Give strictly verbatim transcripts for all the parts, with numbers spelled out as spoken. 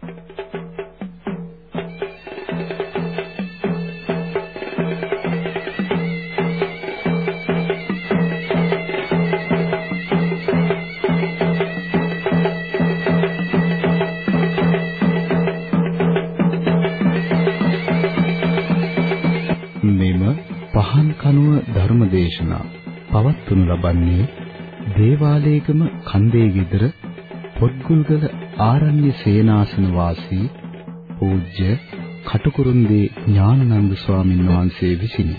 ධර්මදේශනා පවත්වනු ලබන්නේ දේවාලේගම කන්දේ ගෙදර පොත්ගුල්ගල ආරණ්‍ය සේනාසන වාසී පූජ්‍ය කටුකුරුන්දී ඥානানন্দ ස්වාමීන් වහන්සේ විසිනි.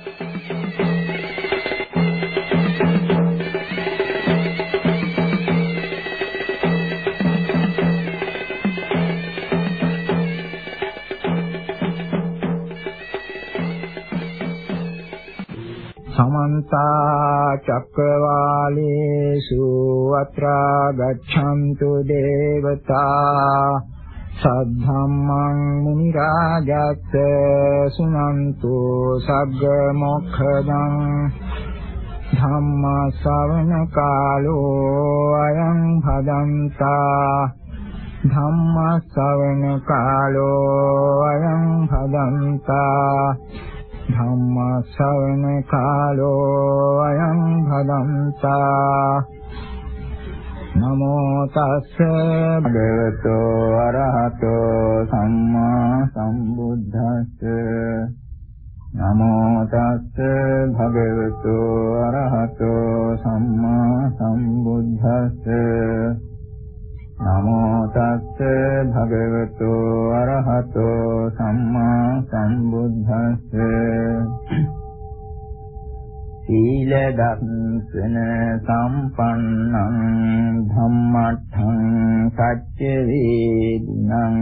समन्ता चक्रवालेषु अत्रा गच्छन्तु देवता सद्धम्मं मुनिराजत् सुनन्तु सग्गमोक्षदं धम्म श्रवण कालो अयं भदन्ता धम्म श्रवण कालो अयं भदन्ता ධම්ම ශ්‍රවණ කාලෝ අයං භදන්තා නමෝ තස්ස භගවතු අරහතෝ සම්මා සම්බුද්දස්ස නමෝ තස්ස භගවතු අරහතෝ සම්මා සම්බුද්දස්ස නමෝ තස්ස භගවතු අරහතෝ සම්මා සම්බුද්දස්ස සීල දස්සන සම්පන්නං ධම්මට්ඨං සච්ච වේදිනං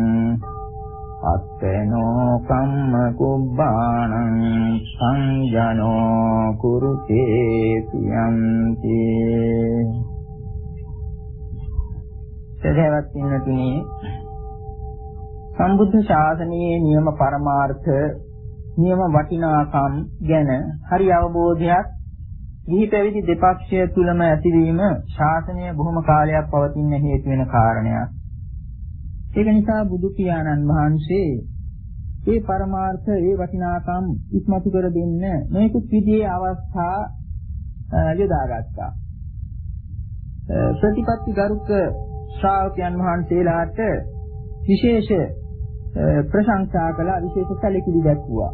අත්තනෝ කම්ම කුබ්බාණං සංජනෝ කුරුතේ පියන්ති. සදහවත් ඉන්නතුනි, සම්බුද්ධ ශාසනයේ නියම පරමාර්ථ නියම වටිනාකම් ගැන හරි අවබෝධයක් ගිහි පැවිදි දෙපක්ෂය තුලම ඇතිවීම ශාසනය බොහොම කාලයක් පවතින හේතු වෙන කාරණයක්. ඒක නිසා බුදු පියාණන් වහන්සේ මේ පරමාර්ථ ඒ වටිනාකම් ඉස්මතු කර දෙන්න මේකුත් විදිහේ අවස්ථා යොදාගත්තා. ප්‍රතිපත්ති ගරුක ශ්‍රාවකයන් වහන්සේලාට විශේෂ ප්‍රශංසා කළා, විශේෂ සැලකිලි දැක්වුවා.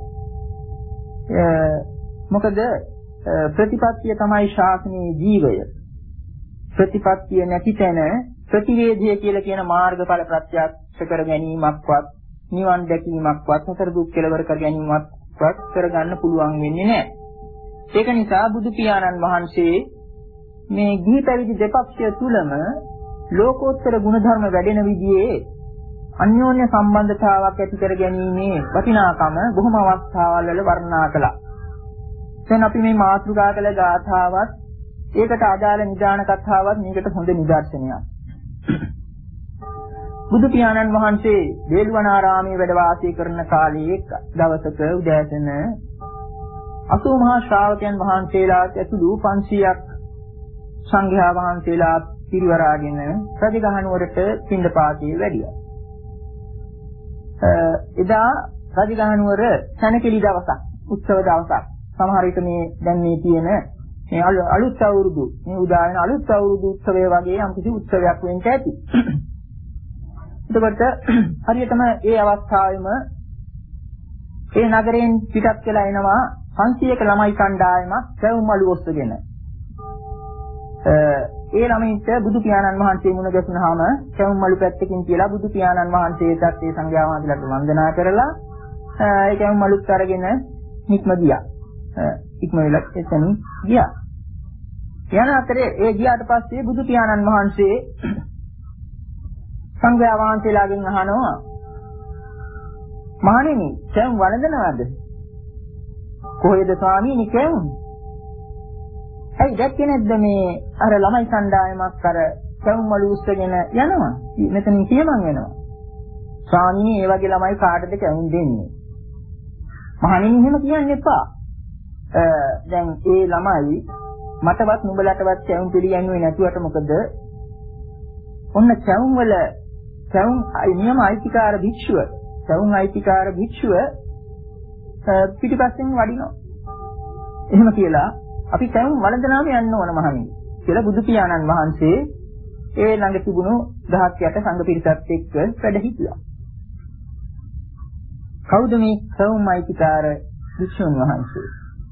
මොකද ප්‍රතිපත්තිය තමයි ශාසනයේ ජීවය. ප්‍රතිපත්තිය නැති තැන ප්‍රතිවේධය කියලා කියන මාර්ගඵල ප්‍රත්‍යක්ෂ කර ගැනීමක්වත් නිවන් දැකීමක්වත් සතර දුක් කෙලවර කර ගැනීමක්වත් කරගන්න පුළුවන් වෙන්නේ නැහැ. ඒක නිසා බුදු පියාණන් වහන්සේ මේ ගිහි පැවිදි දෙපක්ෂය තුලම ලෝකෝත්තර ගුණධර්ම වැඩෙන විදිහේ අන්‍යෝන්‍ය සම්බන්ධතාවක් ඇති කර ගැනීමේ වටිනාකම බොහොම අවස්ථාවල් වල වර්ණනා කළා. දැන් අපි මේ මාතෘකා කළ ගාථාවත් ඒකට අදාළ නිදාන කතාවත් මේකට හොඳ නිදර්ශනයක්. බුදු පියාණන් වහන්සේ වේළුවනාරාමයේ වැඩ වාසය කරන කාලයේ දවසක උදෑසන අසූ මහා ශ්‍රාවකයන් වහන්සේලාට ඇතුළු පන්සියයක් සංඝයා වහන්සේලා පිරිවරාගෙන රජගහනුවරට පින්ඩපාතයේ වැඩියා. එදා රජගහනුවර සැනකෙළි දවසක්, උත්සව දවසක්. සමහර විට මේ දැන් මේ තියෙන මේ අලුත් අවුරුදු, මේ උදාන අලුත් අවුරුදු උත්සවය වගේ යම්කිසි උත්සවයක් වෙන්න ඇති. එතකොට හරියටම ඒ අවස්ථාවේම ඒ නගරයෙන් පිටත් වෙලා එනවා පන්සියයක ළමයි කණ්ඩායමක් සැවුම් මළු ඔස්සගෙන. ඒ ළමයින්ට බුදු පියාණන් වහන්සේ මුණ ගැසුනහම සැවුම් මළු පැත්තකින් කියලා බුදු පියාණන් වහන්සේටත් ඒ සංඝයා වහන්සේලාට වන්දනා කරලා ඒ සැවුම් මළුත් අරගෙන නික්ම ගියා. ඉක්ම වෙලා එතන ගියා. යන අතරේ ඒ ගියාට පස්සේ බුදු පියාණන් වහන්සේ සංඝයා වහන්සේලාගෙන් අහනවා, මහණෙනි, සැවුම් වළඳනවාද? කොහෙද ස්වාමීනි සැවුම්? ඇයි දැක්කේ නැද්ද මේ අර ළමයි කණ්ඩායමක් අර සැවුම් මළු උස්සගෙන යනවා? මෙතනින් කියමන් වෙනවා. ස්වාමීනි, මේ වගේ ළමයි කාටද කැවුම් දෙන්නේ? මහණෙනි, එහෙම කියන්න එපා. දැන් ඒ ළමයි මටවත් නුඹලටවත් කැවුම් පිළිගන්නේ නැතුවට මොකද? ඔන්න කැවුම් වල සවුන් නියම අයිතිකාර භික්ෂුව සවුන් අයිතිකාර භික්ෂුව පිටිපස්සෙන් වඩිනවා. එහෙම කියලා අපි සවුන් වළඳනාම යන්න ඕන මහණෙනි කියලා බුදු පියාණන් වහන්සේ ඒ ළඟ තිබුණු දහස් යට සංඝ පිරිසත් එක්ක වැඩ හිටියා. කවුද මේ සවුන් අයිතිකාර භික්ෂුන් වහන්සේ?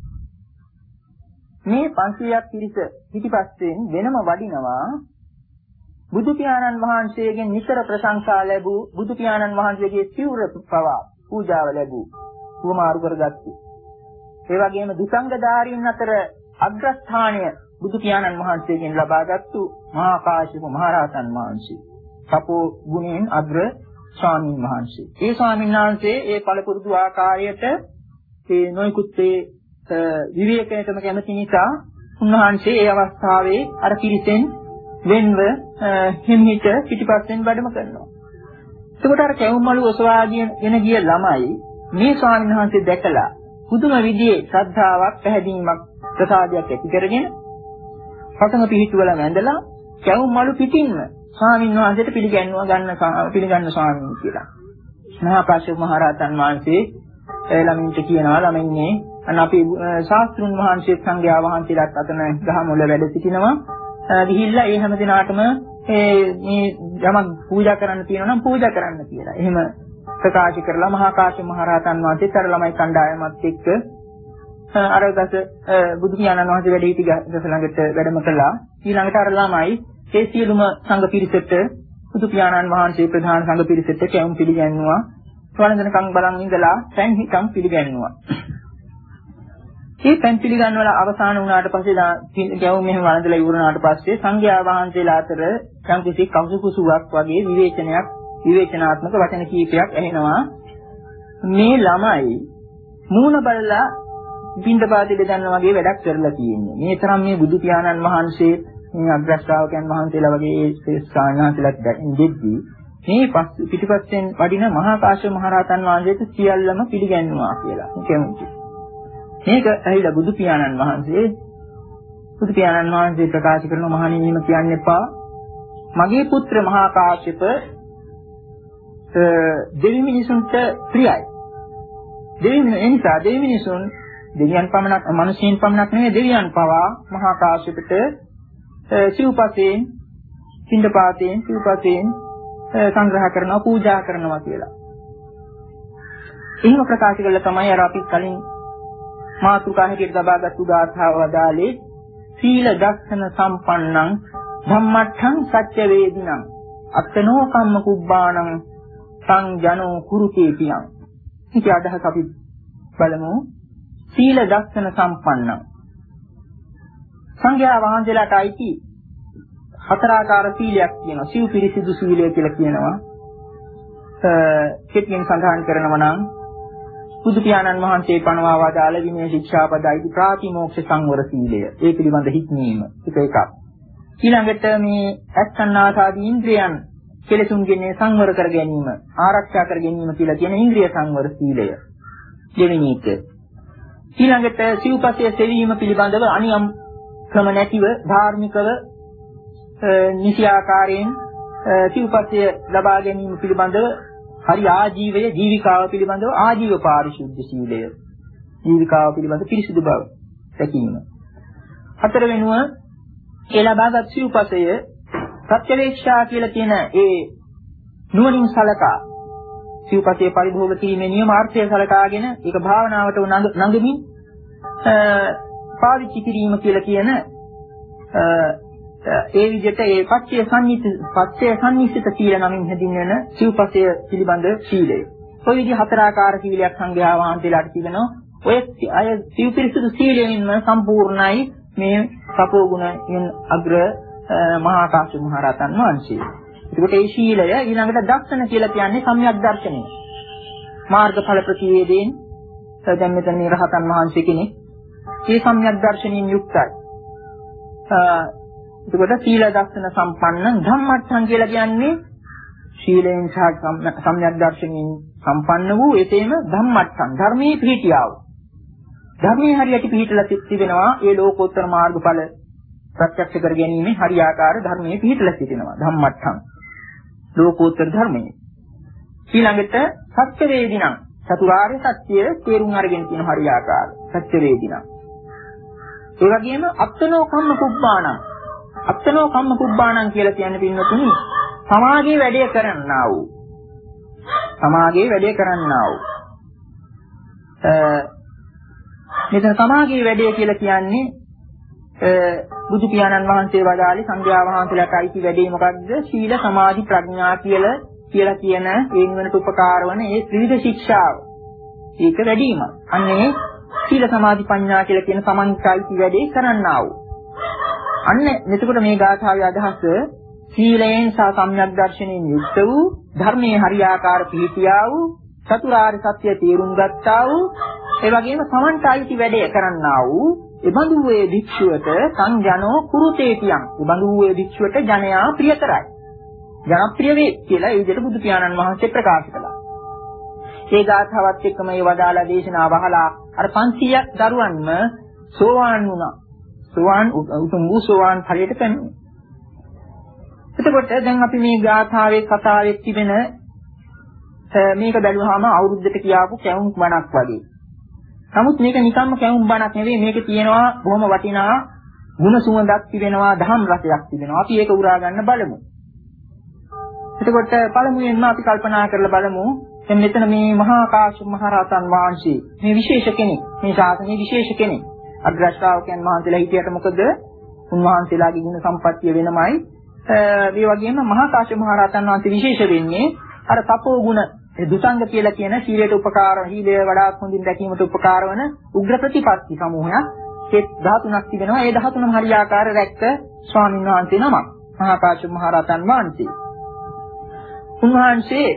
මේ පන්සියයක් පිරිස පිටිපස්සෙන් වෙනම වඩිනවා බුදු පියාණන් වහන්සේගෙන් නිතර ප්‍රශංසා ලැබූ බුදු පියාණන් වහන්සේගේ සිවුර පවා පූජාව ලැබූ උවමාරු කරගත්තු. ඒ වගේම දුසංගධාරීන් අතර අග්‍රස්ථානය බුදු පියාණන් වහන්සේගෙන් ලබාගත්තු මහා කාශ්‍යප මහ රහතන් වහන්සේ. සපෝ ගුණයෙන් අග්‍ර ස්වාමීන් වහන්සේ. ඒ ස්වාමීන් වහන්සේ ඒ පළපුරුදු ආකාරයට ඒ නොයිකුත් ඒ විවේකයටම කැමති නිසා උන්වහන්සේ ඒ අවස්ථාවේ අර පිරිසෙන් වෙන්ව හිමිට පිටිපස්සෙන් වැඩම කරනවා. එතකොට අර කැවුම්මලු ඔසවාගෙන ගිය ළමයි මේ ස්වාමීන් වහන්සේ දැකලා පුදුම විදිහේ ශ්‍රද්ධාවක් පැහැදීමක් ප්‍රසාදයක් ඇති කරගෙන පතම පිහිටුවල වැඳලා කැවුම්මලු පිටින්ම ස්වාමීන් වහන්සේට පිළිගන්නවා ගන්න පිළිගන්න ස්වාමීන් කියලා. මහා කාශ්‍යප මහ රහතන් වහන්සේ ළමින්ට කියනවා ළමින්නේ අන්න අපේ ශාස්ත්‍රුන් වහන්සේ සංඝයා වහන්සේලාත් අතන ගහමුල වැඩ සිටිනවා. ගිහිල්ලා ඒ හැම දිනාටම මේ මේ යමක් පූජා කරන්න තියෙනවා නම් පූජා කරන්න කියලා. එහෙම ප්‍රකාශ කරලා මහා කාශ්‍යප මහ රහතන් වහන්සේත් අර ළමයි කණ්ඩායමත් එක්ක අර ගස බුදු පියාණන් වහන්සේ වැඩ සිටි ගස ළඟට වැඩම කළා. ඊළඟට අර ළමයි ඒ සියලුම සංඝ පිරිසට බුදු පියාණන් වහන්සේ ප්‍රධාන සංඝ පිරිසට කැවුම් පිළිගන්නවා. වළඳනකම් බලන් ඉඳලා පැන් හිටම් පිළිගන්නවා. මේ පැන් පිළිගන්නවල අවසන් වුණාට පස්සේ කැවුම් මෙහෙම වළඳලා ඉවරනාට පස්සේ සංඝයා වහන්සේලා අතර සංකිසි කවුසුකුසුවක් වගේ විවේචනයක් විවේචනාත්මක වචන කීපයක් ඇහෙනවා. මේ ළමයි මූණ බලලා පින්ඩපාතේ දෙන්න වගේ වැඩක් කරලා තියෙන්නේ. මේ තරම් මේ බුදු පියාණන් වහන්සේ මේ අග්‍රශ්‍රාවකයන් වහන්සේලා වගේ ඒ ස්ථානහලක් දෙද්දී මේ පිටිපස්සෙන් වඩින මහා කාශ්‍යප මහ රහතන් වහන්සේට සියල්ලම පිළිගන්නවා කියලා කියනවා. මේක ඇහිලා බුදු පියාණන් වහන්සේ බුදු පියාණන් වහන්සේ ප්‍රකාශ කරන මහණෙනිම කියන්න එපා. මගේ පුත්‍ර මහා කාශ්‍යප දෙවි මිනිසුන්ට ප්‍රියයි. දෙවි මිනිසා දෙවි මිනිසුන් දෙවියන් පමණක් මිනිසුන් පමණක් නෙවෙයි දෙවියන් පවා මහා කාශ්‍යපට සිව්පසයෙන් පින්ඩපාතයෙන් සිව්පසයෙන් සංග්‍රහ කරනවා පූජා කරනවා කියලා. එහෙම ප්‍රකාශ කළා තමයි අර අපි කලින් මාතුකා හැටියට ලබාගත් උදාහරණව වදාලේ සීල දස්සන සම්පන්නං ධම්මට්ඨං සත්‍ය වේදිනං අත්තනෝ කම්ම කුබ්බාණං සංජනෝ කුරුකේතියං. මේක අදහස් අපි බලමු. සීල දස්සන සම්පන්නං සංඝයා වහන්සේලාට අයිති හතරාකාර සීලයක් කියනවා. සිව් පිරිසිදු සීලය කියලා කියනවා. කෙටියෙන් සඳහන් කරනවා නම් බුදු පියාණන් වහන්සේ පනවා වදාළ විනය ශික්ෂාපදයි ප්‍රාතිමෝක්ෂ සංවර සීලය. ඒ පිළිබඳ හික්මීම එක එකක්. ඊළඟට මේ අස්සන්නාසාදී ඉන්ද්‍රියන් කෙලෙසුන්ගෙන් සංවර කර ගැනීම, ආරක්ෂා කර ගැනීම කියලා කියන ඉන්ද්‍රිය සංවර සීලය. දෙවෙනි එක. ඊළඟට සිව්පසය සෙවීම පිළිබඳව අනියම් ක්‍රම නැතිව ධාර්මිකව නිසි ආකාරයෙන් සිව්පසය ලබා ගැනීම පිළිබඳව හරි ආජීවය ජීවිකාව පිළිබඳව ආජීව පාරිශුද්ධ සීලය. ජීවිකාව පිළිබඳ පිරිසිදු බව දැකීම. හතර වෙනුව ඒ ලබාගත් සිව්පසය සත්‍යවේක්ෂා කියලා කියන ඒ නුවණින් සලකා සිව්පසයේ පරිභෝග කිරීමේ නියමාර්ථය සලකාගෙන ඒක භාවනාවට නඟමින් පාවිච්චි කිරීම කියලා කියන ඒ විදිහට ඒ පත්‍ය සංනිත පත්‍ය සංනිසිත සීල නමින් හැදින්වෙන සිව්පසය පිළිබඳ සීලය. ඔය විදිහ හතරාකාර සීලයක් සංඝයා වහන්සේලාට තිබෙනවා. ඔය අය සිව්පිරිසුදු සීලයෙන්ම සම්පූර්ණයි මේ සපෝ ගුණයෙන් අග්‍ර මහා කාශ්‍යප මහ රහතන් වහන්සේ. ඒකට ඒ සීලය ඊළඟට දක්ෂණ කියලා කියන්නේ සම්‍යක් දර්ශනය. මාර්ගඵල ප්‍රතිවේදයෙන් දැන් මෙතන මේ රහතන් වහන්සේ කෙනෙක් ඒ සම්‍යක් දර්ශනයෙන් යුක්තයි. එතකොට සීල දර්ශන සම්පන්න ධම්මට්ඨං කියලා කියන්නේ ශීලයෙන් සහ සම්‍යක් දර්ශනයෙන් සම්පන්න වූ එසේම ධම්මට්ඨං ධර්මයේ පිහිටියාව. ධර්මයේ හරියට පිහිටලා තිබෙනවා ඒ ලෝකෝත්තර මාර්ගඵල ප්‍රත්‍යක්ෂ කර ගැනීම හරියාකාර ධර්මයේ පිහිටලා සිටිනවා ධම්මට්ඨං. ලෝකෝත්තර ධර්මයේ. ඊළඟට සත්‍ය වේදිනං චතුරාර්ය සත්‍ය තේරුම් අරගෙන තියෙන හරියාකාරය. සත්‍ය වේදිනං. ඒ වගේම අත්තනෝ කම්ම කුබ්බාණං. අත්තනෝ කම්ම කුබ්බාණං කියලා කියන්නේ පින්වතුනි සමාගයේ වැඩේ කරන්නා වූ. සමාගයේ වැඩේ කරන්නා වූ. මෙතන සමාගයේ වැඩේ කියලා කියන්නේ බුදු පියාණන් වහන්සේ වදාළේ සංඝයා වහන්සේලාට අයිති වැඩේ මොකක්ද? සීල සමාධි ප්‍රඥා කියලා කියලා කියන වෙන වෙනට උපකාර වන ඒ ත්‍රිවිධ ශික්ෂාව. ඒක වැඩිම. අන්නේ සීල සමාධි ප්‍රඥා කියලා කියන සමන්විතයි වැඩේ කරන්නා වූ. අන්න එතකොට මේ ගාථාවේ අදහස සීලයෙන් සහ සම්‍යක් දර්ශනයෙන් යුක්ත වූ ධර්මයේ හරියාකාර පිළිපියා වූ චතුරාර්ය සත්‍ය තේරුම් ගත්තා වූ ඒ වගේම සමන්විතයි වැඩේ කරන්නා වූ එබඳු වේ භික්ෂුවට සංජනෝ කුරුතේතියං. එබඳු වේ භික්ෂුවට ජනයා ප්‍රිය කරයි. ජනප්‍රිය වේ කියලා ඒ විදිහට බුදු පියාණන් වහන්සේ ප්‍රකාශ කළා. ඒ ගාථාවත් එක්කම මේ වදාලා දේශනාව අහලා අර පන්සියයක් දරුවන්ම සෝවාන් වුණා. සෝවාන් උතුම් වූ සෝවාන් ඵලයට පැමිණි. එතකොට දැන් අපි මේ ගාථාවේ කතාවේ තිබෙන මේක බැලුවාම අවුරුද්දට කියාපු කැවුම් බණක් වගේ. නමුත් මේක නිකම්ම කැවුම් බණක් නෙවෙයි. මේකේ තියෙනවා බොහොම වටිනා ගුණ සුවඳක් තිබෙනවා, දහම් රසයක් තිබෙනවා. අපි ඒක උරා ගන්න බලමු. එතකොට පළමුවෙන්ම අපි කල්පනා කරලා බලමු දැන් මෙතන මේ මහා කාශ්‍යප මහ රහතන් වහන්සේ මේ විශේෂ කෙනෙක්. මේ ශාසනයේ විශේෂ කෙනෙක්. අග්‍ර ශ්‍රාවකයන් වහන්සේලා හිටියට මොකද? උන්වහන්සේලාගේ ගුණ සම්පත්තිය වෙනමයි. ඒ වගේම මහා කාශ්‍යප මහ රහතන් වහන්සේ විශේෂ වෙන්නේ අර තපෝ ගුණ දුසංග කියලා කියන සීලයට උපකාර හීලය වඩාත් හොඳින් දැකීමට උපකාර වන උග්‍ර ප්‍රතිපත්ති සමූහයක් ඒ දහතුනක් තිබෙනවා. ඒ දහතුනම හරියාකාර රැක්ක ස්වාමීන් වහන්සේ නමක් මහා කාශ්‍යප මහ රහතන් වහන්සේ. උන්වහන්සේ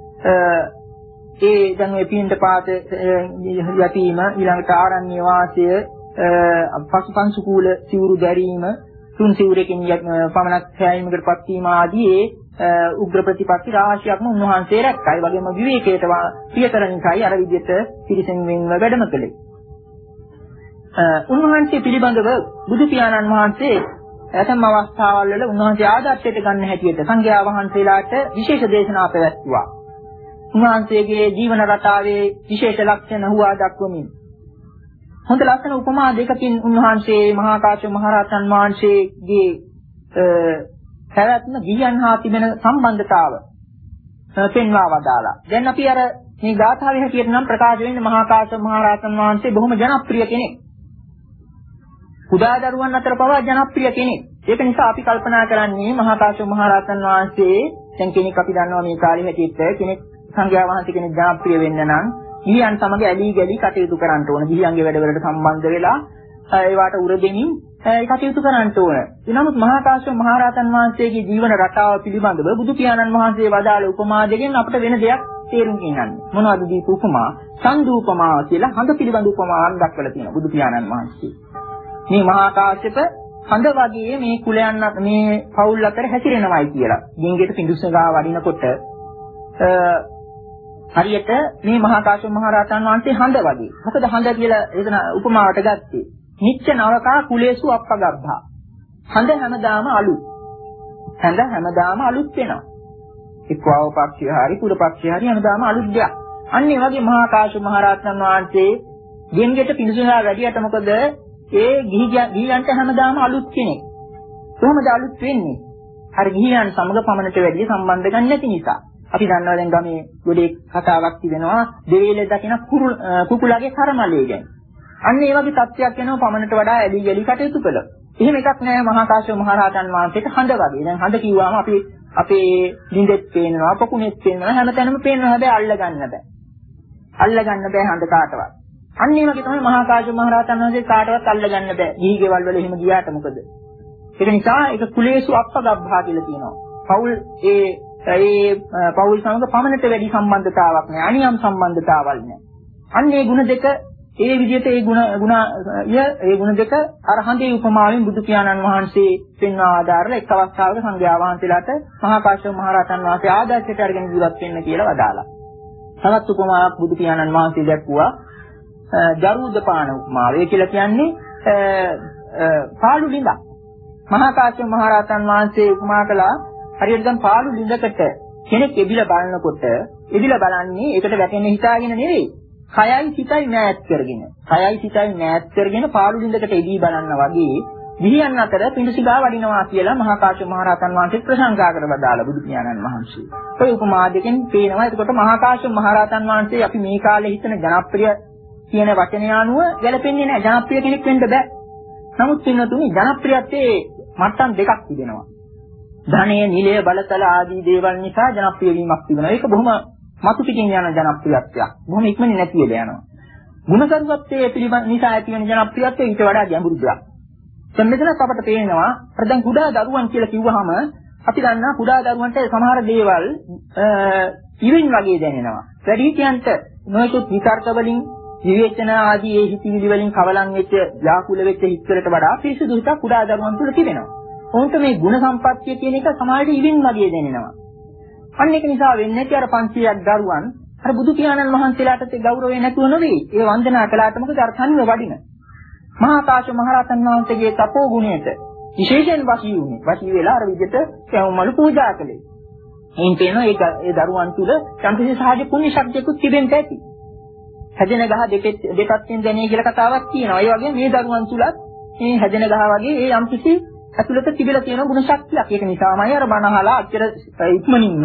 ඒ දැන් මේ පින්ඩපාත යැපීම ඊළඟට ආරණ්‍ය වාසය පසුපන්සු කූල සිවුරු දැරීම තුන් සිවුරකින් පමණක් හැයීමකටපත් වීම ආදී ඒ උග්‍ර ප්‍රතිපත්ති රාශියක්ම උන්වහන්සේ රැක්කා. ඒ වගේම විවේකයට පියතර නිසායි අර විදිහට පිරිසෙන් වෙන්ව වැඩම කළේ. උන්වහන්සේ පිළිබඳව බුදු පියාණන් වහන්සේ ඇතම් අවස්ථාවල් වල උන්වහන්සේ ආදර්ශයට ගන්න හැටියට සංඝයා වහන්සේලාට විශේෂ දේශනා පැවැත්වුවා. උන්වහන්සේගේ ජීවන රටාවේ විශේෂ ලක්ෂණ හුවා දක්වමින් හොඳ ලස්සන උපමා දෙකකින් උන්වහන්සේ මහා කාශ්‍යප මහ රහතන් වහන්සේගේ පැවැත්ම ගිහියන් හා තිබෙන සම්බන්ධතාව පෙන්වා වදාලා. දැන් අපි අර මේ ගාථාවේ හැටියට නම් ප්‍රකාශ වෙන්නේ මහා කාශ්‍යප මහ රහතන් වහන්සේ බොහොම ජනප්‍රිය කෙනෙක්. කුඩා දරුවන් අතර පවා ජනප්‍රිය කෙනෙක්. ඒක නිසා අපි කල්පනා කරන්නේ මහා කාශ්‍යප මහ රහතන් වහන්සේ දැන් කෙනෙක් අපි දන්නවා මේ කාලේ හැටියට කෙනෙක් සංඝයා වහන්සේ කෙනෙක් ජනප්‍රිය වෙන්න නම් ගිහියන් සමග ඇලී ගලී කටයුතු කරන්න ඕන. ගිහියන්ගේ වැඩවලට සම්බන්ධ වෙලා ඒවට උර දෙමින් කටයුතු කරන්න ඕන. නමුත් මහා කාශ්‍යප මහ රහතන් වහන්සේගේ ජීවන රටාව පිළිබඳව බුදු පියාණන් වහන්සේ වදාළ උපමා දෙකෙන් අපිට වෙන දෙයක් තේරුම් ගන්න. මොනවද දීපු උපමා? සන්දූපමා කියලා හඳ පිළිබඳ උපමාවක් දක්වලා තියෙනවා බුදු පියාණන් වහන්සේ. මේ මහා කාශ්‍යප හඳ වගේ මේ කුලයන් මේ පවුල් අතර හැසිරෙනවයි කියලා. ගෙංගෙට පිඬුසගා වඩිනකොට හරියට මේ මහා කාශ්‍යප මහ රහතන් වහන්සේ හඳ වගේ. මොකද හඳ කියලා එතන උපමාවට ගත්තේ. නිච්ච නවකා කුලේසු අප්පගබ්බා. හඳ හැමදාම අලුත්. හඳ හැමදාම අලුත් වෙනවා. එක්වව පක්ෂය හරි කුල පක්ෂය හරි හැමදාම අලුත් දෙයක්. අන්න ඒ වගේ මහා කාශ්‍යප මහ රහතන් වහන්සේ ගෙංගෙට පිඬුසගා වැඩියට මොකද ඒ ගිහියන්ට හැමදාම අලුත් කෙනෙක්. කොහොමද අලුත් වෙන්නේ? අර ගිහියන් සමග පමණට වැඩි සම්බන්ධ ගන්න නැති නිසා. අපි දන්නවා දැන් ගමේ ගොඩේ කතාවක් තිබෙනවා දෙවිලේ දකින කුකුලගේ කර්මලේ ගැන. අන්න ඒ වගේ තත්ත්වයක් වෙනවා පමණට වඩා ඇලි ගලි කටයුතු කළා. එහෙම එකක් නෑ මහා කාශ්‍යප මහ රහතන් වහන්සේට හඳ වගේ. දැන් හඳ කිව්වම අපි අපේ ළිඳෙත් පේනවා, පොකුණෙත් පේනවා, හැමතැනම පේනවා. හැබැයි අල්ල ගන්න බෑ. අල්ල ගන්න බෑ හඳ කාටවත්. අන්න ඒ වගේ තමයි මහා කාශ්‍යප මහ රහතන් වහන්සේ කාටවත් අල්ල ගන්න බෑ. ගිහි ගෙවල් වල එහෙම ගියාට මොකද? ඒක නිසා ඒක කුලේසු අප්පගබ්භා කියලා කියනවා. පෞල් ඒ ඒ පෞල් සමග පමණට වැඩි සම්බන්ධතාවක් නෑ. අනියම් සම්බන්ධතාවල් නෑ. අන්න ඒ ಗುಣ දෙක ඒ විදිහට ඒ ಗುಣ ಗುಣ ය ඒ ಗುಣ දෙක අර හඳේ උපමාවෙන් බුදු පියාණන් වහන්සේ පෙන්වා ආදාරලා එක් අවස්ථාවක සංඝයා වහන්සේලාට මහා කාශ්‍යප මහ රහතන් වහන්සේ ආදර්ශයට අරගෙන ජීවත් වෙන්න කියලා වදාලා. තවත් උපමාවක් බුදු පියාණන් වහන්සේ දැක්වුවා ජරූදපාන උපමාව. ඒ කියලා කියන්නේ පාළු ළිඳක්. මහා කාශ්‍යප මහ රහතන් වහන්සේ උපමා කළා හරියට දැන් පාළු ළිඳකට කෙනෙක් එබිලා බලනකොට එබිලා බලන්නේ ඒකට වැටෙන්න හිතාගෙන නෙවෙයි. කයයි සිතයි මෑත් කරගෙන. කයයි සිතයි මෑත් කරගෙන පාළු ළිඳකට එබී බලන්න වගේ විහියන් අතර පිඬුසිඟා වඩිනවා කියලා මහා කාශ්‍යප මහ රහතන් වහන්සේ ප්‍රශංසා කර බදාලා බුදු පියාණන් වහන්සේ. ඔය උපමා දෙකෙන් පේනවා. එතකොට මහා කාශ්‍යප මහ රහතන් වහන්සේ අපි මේ කාලේ හිතන ජනප්‍රිය කියන වචනය අනුව ගැලපෙන්නේ නැහැ. ජනප්‍රිය කෙනෙක් වෙන්න බෑ. නමුත් පින්නතුනි ජනප්‍රියත්වයේ මට්ටම් දෙකක් තිබෙනවා. ධනය, නිලය, බලතල ආදී දේවල් නිසා ජනප්‍රිය වීමක් තිබෙනවා. ඒක බොහොම මතු පිටින් යන ජනප්‍රියත්වයක්. බොහොම ඉක්මනින් නැති වෙලා යනවා. ගුණසරුවත්වයේ පිළිබඳ නිසා ඇති වෙන ජනප්‍රියත්වය ඊට වඩා ගැඹුරු දෙයක්. දැන් මෙතනත් අපට පේනවා අර දැන් කුඩා දරුවන් කියලා කිව්වහම අපි දන්නා කුඩා දරුවන්ට සමහර දේවල් ඉරින් වගේ දැනෙනවා. වැඩිහිටියන්ට නොයෙකුත් විතර්ක වලින් විවේචන ආදී ඒ හිතිවිලි වලින් කවලම් වෙච්ච ව්‍යාකූල වෙච්ච හිත්වලට වඩා පිරිසිදු හිතක් කුඩා දරුවන් තුළ තිබෙනවා. ඔවුන්ට මේ ගුණ සම්පත්තිය කියන එක සමාජයේ ඉරින් වගේ දැනෙනවා. අන්න ඒක නිසා වෙන්නේ අර පන්සියයක් දරුවන් අර බුදු පියාණන් වහන්සේලාට ඒ ගෞරවය නැතුව නෙවෙයි. ඒ වන්දනා කළාට මොකද අර තනිව වඩින. මහා කාශ්‍යප මහ රහතන් වහන්සේගේ තපෝ ගුණයට විශේෂයෙන් වශී වුණේ. වශී වෙලා අර විදිහට කැවුම්මලු පූජා කළේ. එයින් පේනවා ඒක ඒ දරුවන් තුළ සම්පූර්ණ සහජ පුණ්‍ය ශක්තියකුත් තිබෙන්න ඇති. හැදෙන ගහ දෙකෙත් දෙපැත්තෙන් දැනේ කියලා කතාවක් තියෙනවා. ඒ වගේ මේ දරුවන් තුලත් මේ හැදෙන ගහ වගේ ඒ යම්කිසි ඇතුළත තිබිලා තියෙන ගුණ ශක්තියක්. ඒක නිසාමයි අර බණහලා අච්චර ඉක්මනින්ම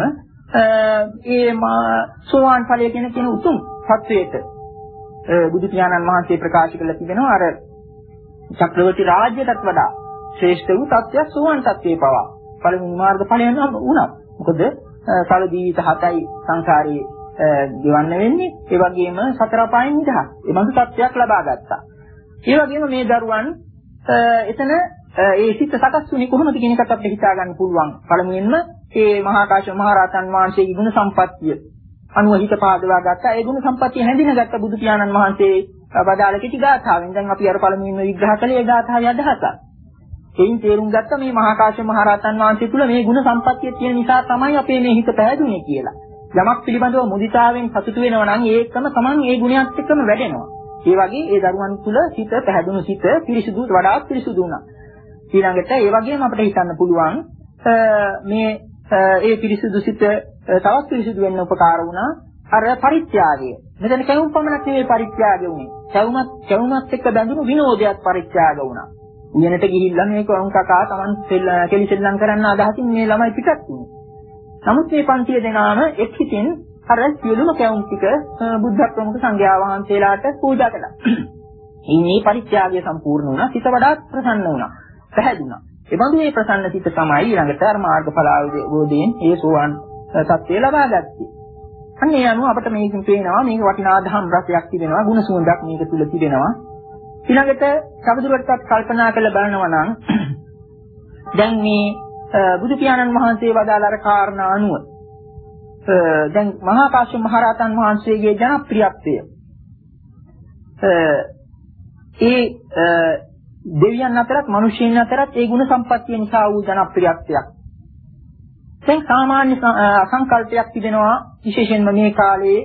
ඒ සෝවාන් ඵලය කියන කියන උතුම් සත්‍යයට බුදු පියාණන් වහන්සේ ප්‍රකාශ කළා තිබෙනවා. අර චක්‍රවර්ති රාජ්‍යයටත් වඩා ශ්‍රේෂ්ඨ වූ තත්ත්වයක් සෝවාන් තත්ත්වේ පවා පළමුව මාර්ග ඵලයන් වුණා. මොකද සල ජීවිත හතයි සංසාරේ ගෙවන්න වෙන්නේ. ඒ වගේම සතර අපායන් නිදහස්. ඒ බඳු තත්ත්වයක් ලබා ගත්තා. ඒ වගේම මේ දරුවන් එතන ඒ සිත් සකස් වුණේ කොහොමද කියන එකත් අපිට හිතා ගන්න පුළුවන්. පළමුවෙන්ම මේ මහා කාශ්‍යප මහ රහතන් වහන්සේගේ ගුණ සම්පත්තිය අනුව හිත පාදවා ගත්තා. ඒ ගුණ සම්පත්තිය හැඳිනගත්ත බුදු පියාණන් වහන්සේ වදාළ කිටි ගාථාවෙන් දැන් අපි අර පළමුවෙන්ම විග්‍රහ කළේ ඒ ගාථාවේ අදහස. එයින් තේරුම් ගත්ත මේ මහා කාශ්‍යප මහ රහතන් වහන්සේ තුල මේ ගුණ සම්පත්තිය තියෙන නිසා තමයි අපේ මේ හිත පැහැදුනේ කියලා. යමක් පිළිබඳව මුදිතාවෙන් සතුටු වෙනවා නම් ඒකම Taman ඒ ගුණයත් එක්කම වැඩෙනවා. ඒ වගේ ඒ දරුවන් තුල සිත පැහැදුණු සිත පිරිසුදු වඩාත් පිරිසුදු වුණා. ඊළඟට ඒ වගේම අපිට හිතන්න පුළුවන් මේ ඒ පිරිසුදු සිත තවත් පිරිසුදු වෙන්න උපකාර වුණා අර පරිත්‍යාගය. මෙතන කැවුම් පමණක් නෙවෙයි පරිත්‍යාගය වුණේ. කැවුමත් කැවුමත් එක්ක බැඳුණු විනෝදයක් පරිත්‍යාග වුණා. උයනට ගිහිල්ලා මේක වුන් කකා Taman කෙලිසෙල්ලම් කරන්න අදහසින් මේ ළමයි පිටත් වුණා. නමුත් මේ පන්තිය දෙනාම එක් හිතින් අර සියලුම කැවුම් ටික බුද්ධ ප්‍රමුඛ සංඝයා වහන්සේලාට පූජා කළා. ඉන්නේ පරිත්‍යාගය සම්පූර්ණ වුණා. සිත වඩාත් ප්‍රසන්න වුණා. පැහැදුණා. ඒ බඳු මේ ප්‍රසන්න සිත තමයි ඊළඟට අර මාර්ගඵල අවබෝධයෙන් ඒ සෝවාන් සත්‍යය ලබා ගත්තේ. අන්න ඒ අනුව අපිට මේකෙන් පේනවා මේක වටිනා ධම් රසයක් තිබෙනවා. ගුණ සුවඳක් මේක තුල තිබෙනවා. ඊළඟට කවුරුරටත් කල්පනා කරලා බලනවා නම් දැන් මේ බුදු පියාණන් වහන්සේ වදාළ අර කාරණා අනුව දැන් මහා කාශ්‍යප මහ රහතන් වහන්සේගේ ජනප්‍රියත්වය ඒ දෙවියන් අතරත් මිනිස්යන් අතරත් ඒ ගුණ සම්පත්තිය නිසා වූ ජනප්‍රියත්වයක්. දැන් සාමාන්‍ය සංකල්පයක් තිබෙනවා විශේෂයෙන්ම මේ කාලේ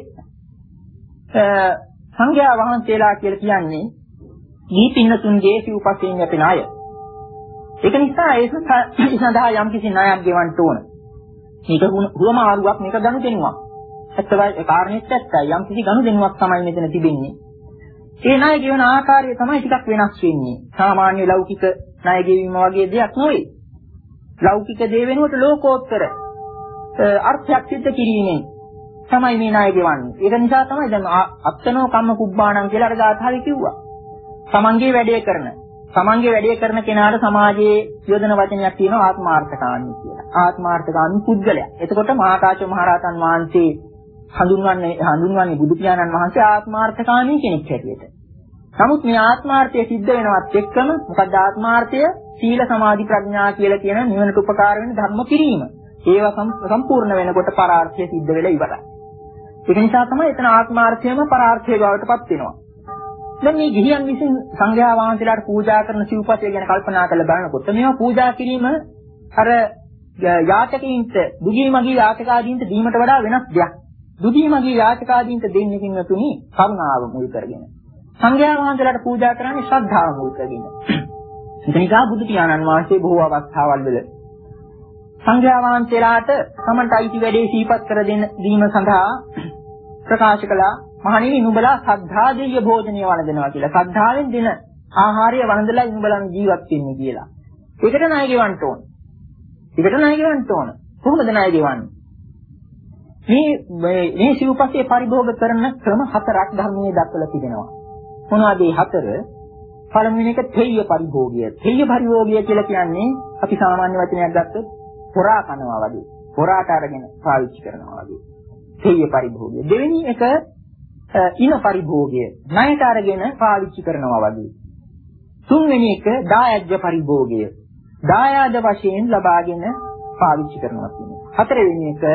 සංඝයා වහන්සේලා කියලා කියන්නේ දී පින්නතුන්ගේ සිව්පසයෙන් යැපෙන අය. ඒක නිසා ඒ සඳහා යම් කිසි ණයක් ගෙවන්න ඕන. මේක හුවමාරුවක් මේක ගනුදෙනුවක්. ඇත්තවයි කාරණේත් ඇත්තයි යම් කිසි ගනුදෙනුවක් තමයි මෙතන තිබෙන්නේ. ඒ ණය ගෙවන ආකාරය තමයි ටිකක් වෙනස් වෙන්නේ. සාමාන්‍ය ලෞකික ණය ගෙවීම වගේ දෙයක් නෙවෙයි. ලෞකික දේ වෙනුවට ලෝකෝත්තර අර්ථයක් සිද්ධ කිරීමෙන් තමයි මේ ණය ගෙවන්නේ. ඒක නිසා තමයි දැන් අත්තනෝ කම්ම කුබ්බාණන් කියලා අර ගාථාවේ කිව්වා. තමන්ගේ වැඩේ කරන තමන්ගේ වැඩේ කරන කෙනාට සමාජයේ යොදන වචනයක් තියෙනවා ආත්මාර්ථකාමී කියලා. ආත්මාර්ථකාමී පුද්ගලයා. එතකොට මහා කාශ්‍යප මහ රහතන් වහන්සේ හඳුන්වන්නේ හඳුන්වන්නේ බුදු පියාණන් වහන්සේ ආත්මාර්ථකාමී කෙනෙක් හැටියට. නමුත් මේ ආත්මාර්ථය සිද්ධ වෙනවත් එක්කම මොකද ආත්මාර්ථය සීල සමාධි ප්‍රඥා කියලා කියන නිවනට උපකාර වෙන ධර්ම කිරීම. ඒවා සම්පූර්ණ වෙනකොට පරාර්ථය සිද්ධ වෙලා ඉවරයි. ඒක නිසා තමයි එතන ආත්මාර්ථයම පරාර්ථය බවට පත් වෙනවා. දැන් මේ ගිහියන් විසින් සංඝයා වහන්සේලාට පූජා කරන සිව්පසය ගැන කල්පනා කරලා බලනකොට මේවා පූජා කිරීම අර යාචකයින්ට දුගී මගී යාචකාදීන්ට දීමට වඩා වෙනස් දෙයක්. දුගී මගී යාචකාදීන්ට දෙන්නේ කින්නතුනි කරුණාව මුල් කරගෙන. සංඝයා වහන්සේලාට පූජා කරන්නේ ශ්‍රද්ධාව මුල් කරගෙන. ඒක නිසා බුදු පියාණන් වහන්සේ බොහෝ අවස්ථාවල් වල සංඝයා වහන්සේලාට තමන්ට අයිති වැඩේ සිහිපත් කර දෙන දීම සඳහා ප්‍රකාශ කළා මහණෙනි නුඹලා සද්ධා දෙය භෝජනය වළඳනවා කියලා. සද්ධාවෙන් දෙන ආහාරය වළඳලා නුඹලා ජීවත් වෙන්නේ කියලා. ඒකට ණය ගෙවන්න ඕන. ඒකට ණය ගෙවන්න ඕන. කොහොමද ණය ගෙවන්නේ? මේ මේ සිව්පස්සේ පරිභෝග කරන ක්‍රම හතරක් ධර්මයේ දක්වලා තිබෙනවා. මොනවද මේ හතර? පළවෙනි එක තෙය්‍ය පරිභෝගය. තෙය්‍ය පරිභෝගය කියලා කියන්නේ අපි සාමාන්‍ය වචනයක් ගත්තොත් හොරා කනවා වගේ. හොරාට අරගෙන පාවිච්චි කරනවා වගේ. තෙය්‍ය පරිභෝගය. දෙවෙනි එක ඉන පරිභෝගය. ණයට අරගෙන පාවිච්චි කරනවා වගේ. තුන්වෙනි එක දායජ්‍ය පරිභෝගය. දායාද වශයෙන් ලබාගෙන පාවිච්චි කරනවා කියන්නේ. හතරවෙනි එක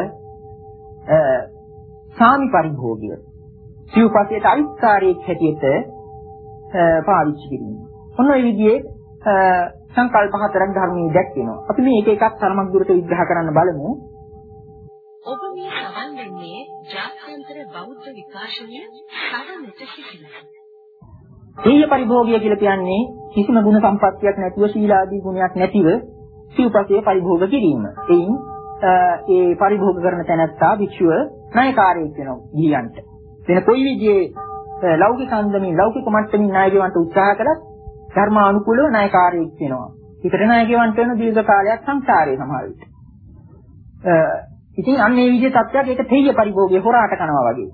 සාමි පරිභෝගය. සිව්පසයට අයිත්කාරයක් හැටියට පාවිච්චි කිරීම. ඔන්න ඔය විදිහේ සංකල්ප හතරක් ධර්මයේ දැක්වෙනවා. අපි මේ එක එකක් තරමක් දුරට විග්‍රහ කරන්න බලමු. ඔබ මේ සමන් දෙන්නේ ජාත්‍යන්තර බෞද්ධ විකාශනීය සාධනෙට සිටිනවා. තෙය්‍ය පරිභෝගය කියලා කියන්නේ කිසිම ගුණ සම්පත්තියක් නැතුව ශීලාදී ගුණයක් නැතිව සිව්පසයේ පරිභෝග කිරීම. එයින් ඒ පරිභෝග කරන තැනැත්තා භික්ෂුව ණයකාරයෙක් වෙනවා ගියන්ට. වෙන කොයි විදිහේ ලෞකික අන්දමින් ලෞකික මට්ටමින් ණය ගෙවන්න උත්සාහ කළත් ධර්මානුකූලව ණයකාරයෙක් වෙනවා. ඒකට ණය ගෙවන්න වෙන දීර්ඝ කාලයක් සංසාරයේ සමහර විට. ඉතින් අන්න මේ විදිහේ තත්ත්වයක් ඒක තෙය්‍ය පරිභෝගයේ හොරාට කරනවා වගේ.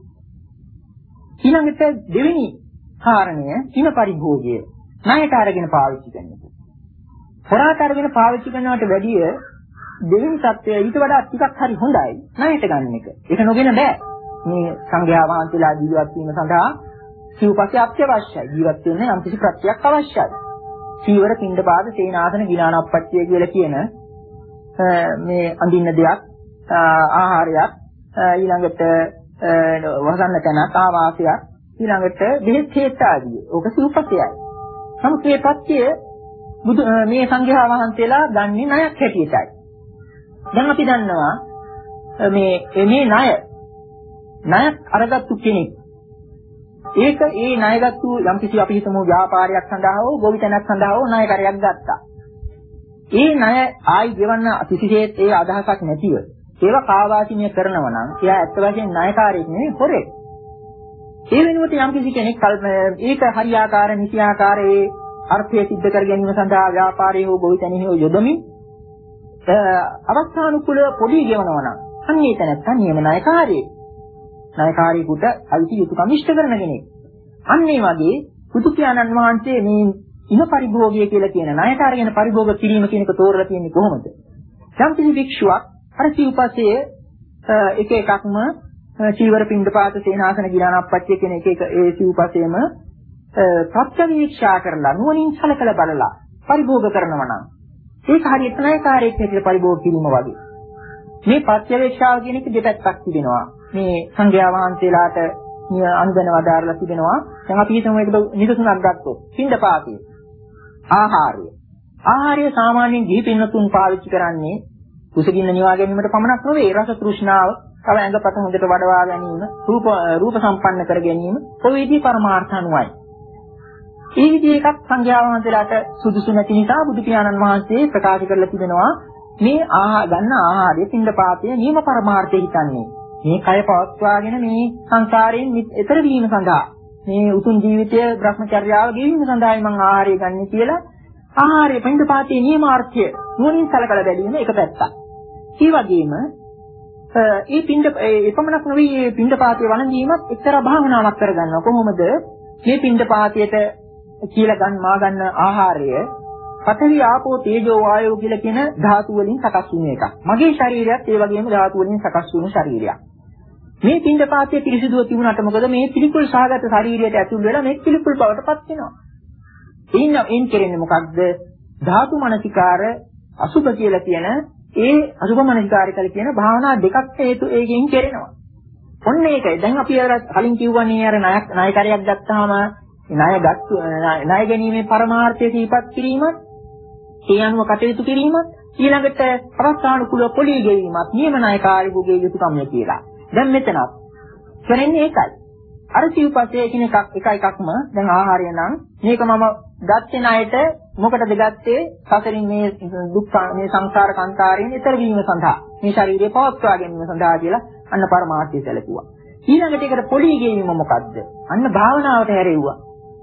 ඊළඟට දෙවෙනි කාරණය කින පරිභෝගය. ණයට අරගෙන පාවිච්චි කරන එක. හොරාට අරගෙන පාවිච්චි කරනවට වැඩිය දෙවෙනි தත්ත්වය ඊට වඩා ටිකක් හරි හොඳයි ණයට ගන්න එක. ඒක නොගෙන බෑ. මේ සංඝයා වහන්සේලා ජීවත් වීම සඳහා සිව්පස්සේ අත්‍යවශ්‍යයි. ජීවත් වෙන්න යම් කිසි ප්‍රත්‍යක් අවශ්‍යයි. සීවර පිණ්ඩපාත සේනාසන ගිලානප්පච්චය කියලා කියන මේ අඳින්න දෙයක් ආහාරයක් ඊළඟට වසන්න තැනක් ආවාසයක් ඊළඟට බෙහෙත් හේත් ආදී. ඕක සිව්පස්සයයි. නමුත් මේ පත්‍ය බුදු මේ සංඝයා වහන්සේලා ගන්නේ ණයක් හැටියටයි. දැන් අපි දන්නවා මේ මේ ණය ණයක් අරගත්තු කෙනෙක් ඒක ඒ ණයගත්තු යම්කිසි අපි හිතමු ව්‍යාපාරයක් සඳහා හෝ ගොවිතැනක් සඳහා හෝ ණයකරයක් ගත්තා. ඒ ණය ආයි ගෙවන්න කිසිසේත් ඒ අදහසක් නැතිව ඒව කාවාසිනිය කරනවා නම් එයා ඇත්ත වශයෙන්ම ණයකාරයෙක් නෙවෙයි හොරෙක්. ඒ වෙනුවට යම්කිසි කෙනෙක් ඒක හරියාකාර නිසියාකාරයේ අර්ථය සිද්ධ කර ගැනීම සඳහා ව්‍යාපාරයේ හෝ ගොවිතැනෙහි හෝ යොදමින් අවස්ථානුකූලව පොඩි ගෙවනවා නම් අන්නේ තැනත්තා නියම ණයකාරයෙක්. ණයකාරයෙකුට අයිති යුතුකම් ඉෂ්ට කරන කෙනෙක්. අන්න ඒ වගේ බුදු පියාණන් වහන්සේ මේ ඉන පරිභෝගය කියලා කියන ණයට අරගෙන පරිභෝග කිරීම කියන එක තෝරලා තියෙන්නේ කොහොමද? යම්කිසි භික්ෂුවක් අර සිව්පසයේ එක එකක්ම චීවර පිණ්ඩපාත සේනාසන ගිලානප්පච්චය කියන එක එක ඒ සිව්පසයේම ප්‍රත්‍යවීක්ෂා කරලා නුවණින් සලකලා බලලා පරිභෝග කරනවා නම් ඒක හරියට ණයකාරයෙක් හැටියට පරිභෝග කිරීම වගේ. මේ ප්‍රත්‍යවේක්ෂාව කියන එක දෙපැත්තක් තිබෙනවා. මේ සංඝයා වහන්සේලාට අනුදැන වදාරලා තිබෙනවා. දැන් අපි හිතමු ඒකට නිදසුනක් ගත්තොත් පිණ්ඩපාතය. ආහාරය. ආහාරය සාමාන්‍යයෙන් ගිහි පින්නතුන් පාවිච්චි කරන්නේ කුසගින්න නිවා ගැනීමට පමණක් නෙවෙයි රස තෘෂ්ණාව, තව ඇඟපත හොඳට වඩවා ගැනීම, රූප රූප සම්පන්න කර ගැනීම, ඔය විදිහේ පරමාර්ථ අනුවයි. ඒ විදිහේ එකක් සංඝයා වහන්සේලාට සුදුසු නැති නිසා බුදු පියාණන් වහන්සේ ප්‍රකාශ කරලා තිබෙනවා මේ ආහාර ගන්න ආහාරයේ පිණ්ඩපාතයේ නියම පරමාර්ථය හිතන්නේ. මේ කය පවත්වාගෙන මේ සංසාරයෙන් එතර වීම සඳහා මේ උතුම් ජීවිතයේ භ්‍රමචර්යාව ගෙවීම සඳහායි මම ආහාරය ගන්න කියලා ආහාරයේ පිණ්ඩපාතයේ නියමාර්ථය නුවණින් සලකලා බැලීම එක පැත්තක්. ඒ වගේම ඒ පිණ්ඩ එපමණක් නෙවෙයි මේ පිණ්ඩපාතයේ වළඳීමත් එක්තරා භාවනාවක් කරගන්නවා. කොහොමද මේ පිණ්ඩපාතයට කියලා ගන්න මා ගන්න ආහාරය පඨවි ආපෝ තේජෝ වායෝ කියලා කියන ධාතු වලින් සකස් වෙන එකක්. මගේ ශරීරයත් ඒ වගේම ධාතු වලින් සකස් වුණු ශරීරයක්. මේ පිණ්ඩපාතයේ පිරිසිදුව තිබුණාට මොකද මේ පිළිකුල් සහගත ශරීරයට ඇතුල් වෙලා මේ පිළිකුල් බවටපත් වෙනවා. එයින් එයින් කරන්නේ මොකක්ද? ධාතු මනසිකාර අසුභ කියලා කියන ඒ අසුභ මනසිකාර කියලා කියන භාවනා දෙකක් හේතු ඒකෙන් කෙරෙනවා. ඔන්න ඒකයි. දැන් අපි අර කලින් කිව්වනේ අර ණයක් ණයකාරයක් ගත්තාම ණය ගත්ත ණය ගැනීමේ පරමාර්ථය සිහිපත් කිරීමත් ඒ අනුව කටයුතු කිරීමත් ඊළඟට අවස්ථානුකූලව පොලී ගෙවීමත් නියම ණයකාරයෙකුගේ යුතුයකම්ය කියලා. දැන් මෙතනත් කරන්නේ ඒකයි. අර සිව්පස්සේ එකිනෙකක් එක එකක්ම දැන් ආහාරය නම් මේක මම ගත්තේ ණයට මොකටද ගත්තේ? සසරින් මේ දුක් මේ සංසාර සංකාරයෙන් ඈතර වීම සඳහා. මේ ශරීරය පවත්වා ගැනීම සඳහා කියලා අන්න පරමාර්ථය සැලකුවා. ඊළඟට ඒකට පොළී ගෙවීම මොකද්ද? අන්න භාවනාවට හැරෙව්වා.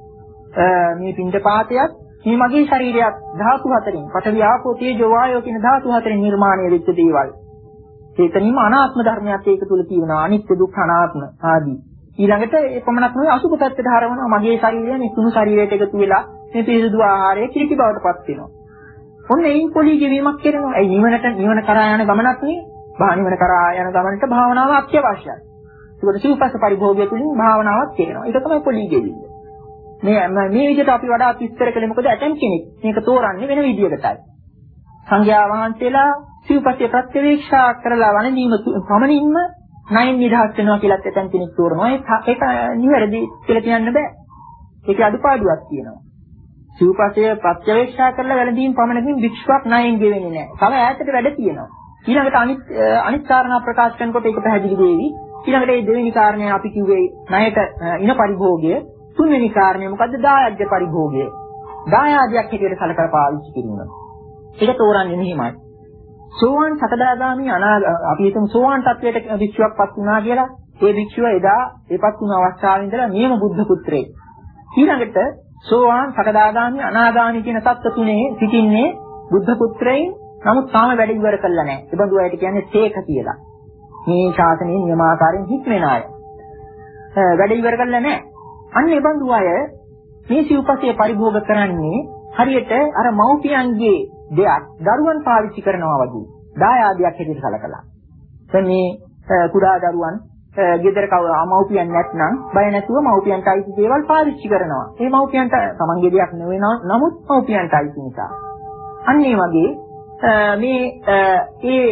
මේ පින්ඩපාතයත් මේ මගේ ශරීරයත් ධාතු හතරෙන් පඨවි ආපෝ තේජෝ වායෝ කියන ධාතු හතරෙන් නිර්මාණය වෙච්ච දේවල්. ඒකනින්ම අනාත්ම ධර්මයක් ඒක තුල තියෙනවා. අනිත්‍ය දුක්ඛ අනාත්ම ආදී. ඊළඟට ඒ පමණක් නෙවෙයි අසුභ tattට ධාරවනවා. මගේ ශරීරය මේ තුණු ශරීරයට එකතු වෙලා මේ පිරිසිදු ආහාරය කිලිටි බවට පත් වෙනවා. ඔන්න ඒයින් පොළී ගෙවීමක් කරනවා. ඒ නිවනට නිවන කරා යන ගමනක් නේ. බා නිවන කරා යන ගමනට භාවනාව අත්‍යවශ්‍යයි. ඒකට සිව්පස්ස පරිභෝගය තුලින් භාවනාවක් කරනවා. ඒක තමයි පොළී ගෙවීම. මේ මේ විදිහට අපි වඩා විස්තර කළේ මොකද ඇතම් කෙනෙක් මේක තෝරන්නේ වෙන විදිහකටයි. සංඝයා වහන්සේලා සිව්පස්සේ ප්‍රත්‍යවේක්ෂා කරලා වණදීම පමණින්ම ණයෙන් නිදහස් වෙනවා කියලාත් ඇතම් කෙනෙක් තෝරනවා. ඒක නිවැරදි කියලා කියන්න බෑ. ඒකේ අඩුපාඩුවක් තියෙනවා. සිව්පස්සේ ප්‍රත්‍යවේක්ෂා කරලා වැළඳීම් පමණකින් වික්ෂුවක් ණයෙන් ගෙවෙන්නේ නැහැ. තව ඈතට වැඩ තියෙනවා. ඊළඟට අනිත් අනිත් කාරණා ප්‍රකාශ කරනකොට ඒක පැහැදිලි වෙවි. ඊළඟට මේ දෙවෙනි කාරණය අපි කිව්වේ ණයට ඉන පරිභෝගය. තුන්වෙනි කාරණය මොකද්ද? දායජ්‍ය පරිභෝගය. දායාදයක් හැටියට සලකලා පාවිච්චි කිරීම. ඒක තෝරන්නේ මෙහිමයි. සෝවාන් සකදාගාමි අනාගාමි අපි හිතමු සෝවාන් තත්වයට වික්ෂුවක්පත් වුණා කියලා. ඒ වික්ෂුව එදා ඒපත් වුණ අවස්ථාවේ ඉඳලා නියම බුද්ධ පුත්‍රයෙක්. ඊළඟට සෝවාන් සකදාගාමි අනාගාමි කියන තත්ත්ව තුනේ සිටින්නේ බුද්ධ පුත්‍රයන්. නමුත් තාම වැඩ ඉවර කළා නැහැ. ඒ බඳු අයට කියන්නේ තේක කියලා. මේ ශාසනයේ නියමාකාරයෙන් හික්මෙන අය. වැඩ ඉවර කළා නැහැ. අන්න ඒ බඳු අය මේ සිව්පස්සේ පරිභෝග කරන්නේ හරියට අර මව්පියන්ගේ දෙයක් දරුවන් පාවිච්චි කරනවා වගේ දායාදයක් හැටියට සැලකලා. දැන් මේ කුඩා දරුවන් ගෙදර කවුරු මව්පියන් නැත්නම් බය නැතුව මව්පියන්ට අයිති දේවල් පාවිච්චි කරනවා. ඒ මව්පියන්ට තමන්ගේ දෙයක් නෙවෙයි නමුත් මව්පියන්ට අයිති නිසා. අන්න ඒ වගේ මේ ඒ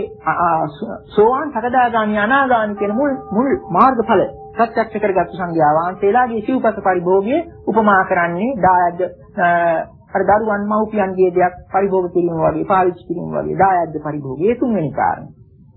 සෝවාන් සකදාගාමි අනාගාමි කියන මුල් මුල් මාර්ගඵල ප්‍රත්‍යක්ෂ කරගත්තු සංඝයා වහන්සේලාගේ සිව්පස්ස පරිභෝගයේ උපමා කරන්නේ දායද අර දරුවන් මව්පියන්ගේ දෙයක් පරිභෝග කිරීම වගේ පාවිච්චි කිරීම වගේ දායද පරිභෝගයේ තුන්වෙනි කාරණය.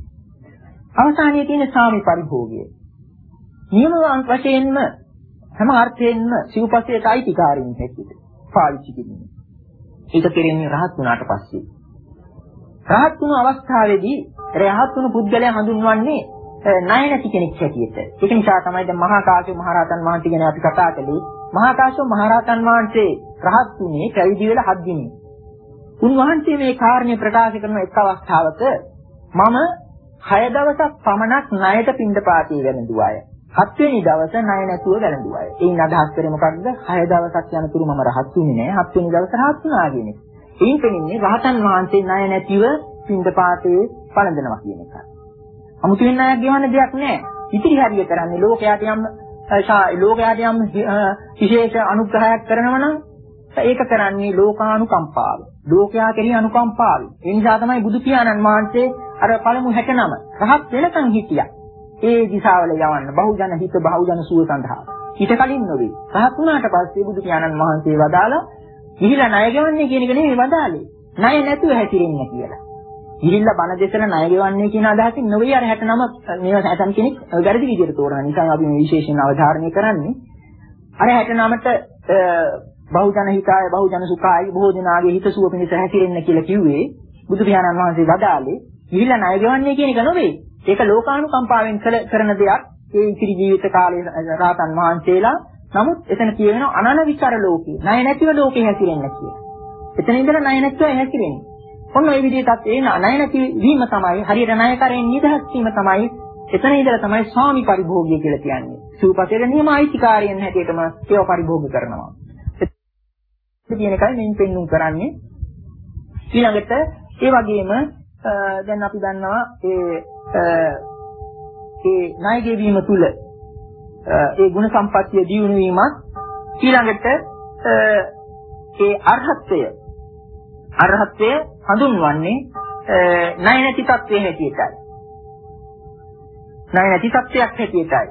අවසානයේ තියෙන සාමි පරිභෝගය. නියම වශයෙන්ම හැම අර්ථයෙන්ම සිව්පස්සේට අයිතිකාරීන් හැටියට පාවිච්චි කිරීම. ඒක කෙරෙන්නේ රහත් වුණාට පස්සේ. රහත් වුණු අවස්ථාවේදී රහත් වුණු පුද්ගලයා හඳුන්වන්නේ ණය නැති කෙනෙක් හැටියට. ඒක නිසා තමයි දැන් මහා කාශ්‍යප මහ රහතන් වහන්සේ ගැන අපි කතා කළේ. මහා කාශ්‍යප මහ රහතන් වහන්සේ රහත් වුණේ පැවිදි වෙලා හත් දිනයි. උන්වහන්සේ මේ කාරණේ ප්‍රකාශ කරන එක් අවස්ථාවක මම හය දවසක් පමණක් ණයට පින්ඩපාතේ වැළඳුවාය. හත් වෙනි දවස ණය නැතුව වැළඳුවාය. ඒයින් අදහස් කරේ මොකක්ද? හය දවසක් යනතුරු මම රහත් වුණේ නැහැ. හත් වෙනි දවස රහත් වුණා කියන එක. ඒයින් පෙනෙන්නේ රහතන් වහන්සේ ණය නැතිව පින්ඩපාතේ වළඳනවා කියන එකයි. අමුතුවෙන් ණයක් ගෙවන්න දෙයක් නැහැ. ඉතිරි හරිය කරන්නේ ලෝකයට යම් ලෝකයට යම් විශේෂ අනුග්‍රහයක් කරනවා නම් ඒක කරන්නේ ලෝකානුකම්පාව. ලෝකයා කෙරෙහි අනුකම්පාව. ඒ නිසා තමයි බුදු පියාණන් වහන්සේ අර පළමු හැට නම රහත් වෙනකන් හිටියා. ඒ දිශාවල යවන්න බහුජන හිත බහුජන සුව සඳහා. ඊට කලින් නොවේ. රහත් වුණාට පස්සේ බුදු පියාණන් වහන්සේ වදාලා ගිහිලා ණය ගෙවන්නේ කියන එක නෙමෙයි වදාලේ. ණය නැතුව හැතිරෙන්න කියලා. ගිහිල්ලා බණ දෙසන ණය ගෙවන්නේ කියන අදහසින් නොවේ අර හැට නම මේව හැටන් කෙනෙක් වැරදි විදිහට තෝරන නිසා අපි මේ විශේෂයෙන් අවධාරණය කරන්නේ. අර හැට නමට බහුජන හිතාය බහුජන සුඛාය බොහෝ දෙනාගේ හිතසුව පිණිස හැතිරෙන්න කියලා කිව්වේ බුදු පියාණන් වහන්සේ වදාලේ ගිහිල්ලා ණය ගෙවන්නේ කියන එක නෙවෙයි. ඒක ලෝකානුකම්පාවෙන් කරන දෙයක්. ඒ ඉතිරි ජීවිත කාලයේ රාතන් වහන්සේලා නමුත් එතන කියවෙනවා අනන විචාර ලෝකේ ණය නැතිව ලෝකේ හැසිරෙන්න කියලා. එතන ඉඳලා ණය නැතිව හැසිරෙන්නේ. ඔන්න ඔය විදිහටත් ඒ ණය නැති වීම තමයි හරියට ණයකරෙන් නිදහස් වීම තමයි එතන ඉඳලා තමයි ස්වාමි පරිභෝගය කියලා කියන්නේ. සූපතේ නියම අයිතිකාරයන් හැටියටම ඒව පරිභෝග කරනවා. කියන එකයි මෙයින් පෙන්වුම් කරන්නේ. ඊළඟට ඒ වගේම දැන් අපි දන්නවා ඒ ඒ ණය ගෙවීම තුල ඒ ගුණ සම්පත්තිය දියුණු වීමත් ඊළඟට ඒ අරහත්ත්වය අරහත්ත්වය හඳුන්වන්නේ ණය නැති තත්ත්වයේ හැටියටයි. ණය නැති තත්ත්වයක් හැටියටයි.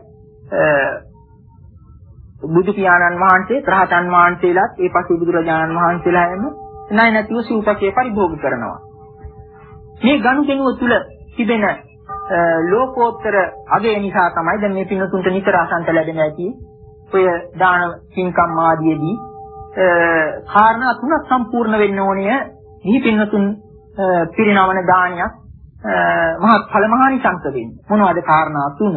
බුදු පියාණන් වහන්සේ, රහතන් වහන්සේලාත් ඒ පස්සේ බුදුරජාණන් වහන්සේලාම ණය නැතිව සිව්පස්සේ පරිභෝග කරනවා. මේ ගනුදෙනුව තුල තිබෙන ලෝකෝත්තර අගය නිසා තමයි දැන් මේ පින්තුන්ට නිතර අසන්ත ලැබෙන ඇති ඔය දාන පින්කම් ආදීදී කාරණා තුනක් සම්පූර්ණ වෙන්න ඕනේ. ගිහි පින්වතුන් පිරිනවන දානයක් මහත් ඵල මහානිසංස වෙන්නේ. මොනවද කාරණා තුන?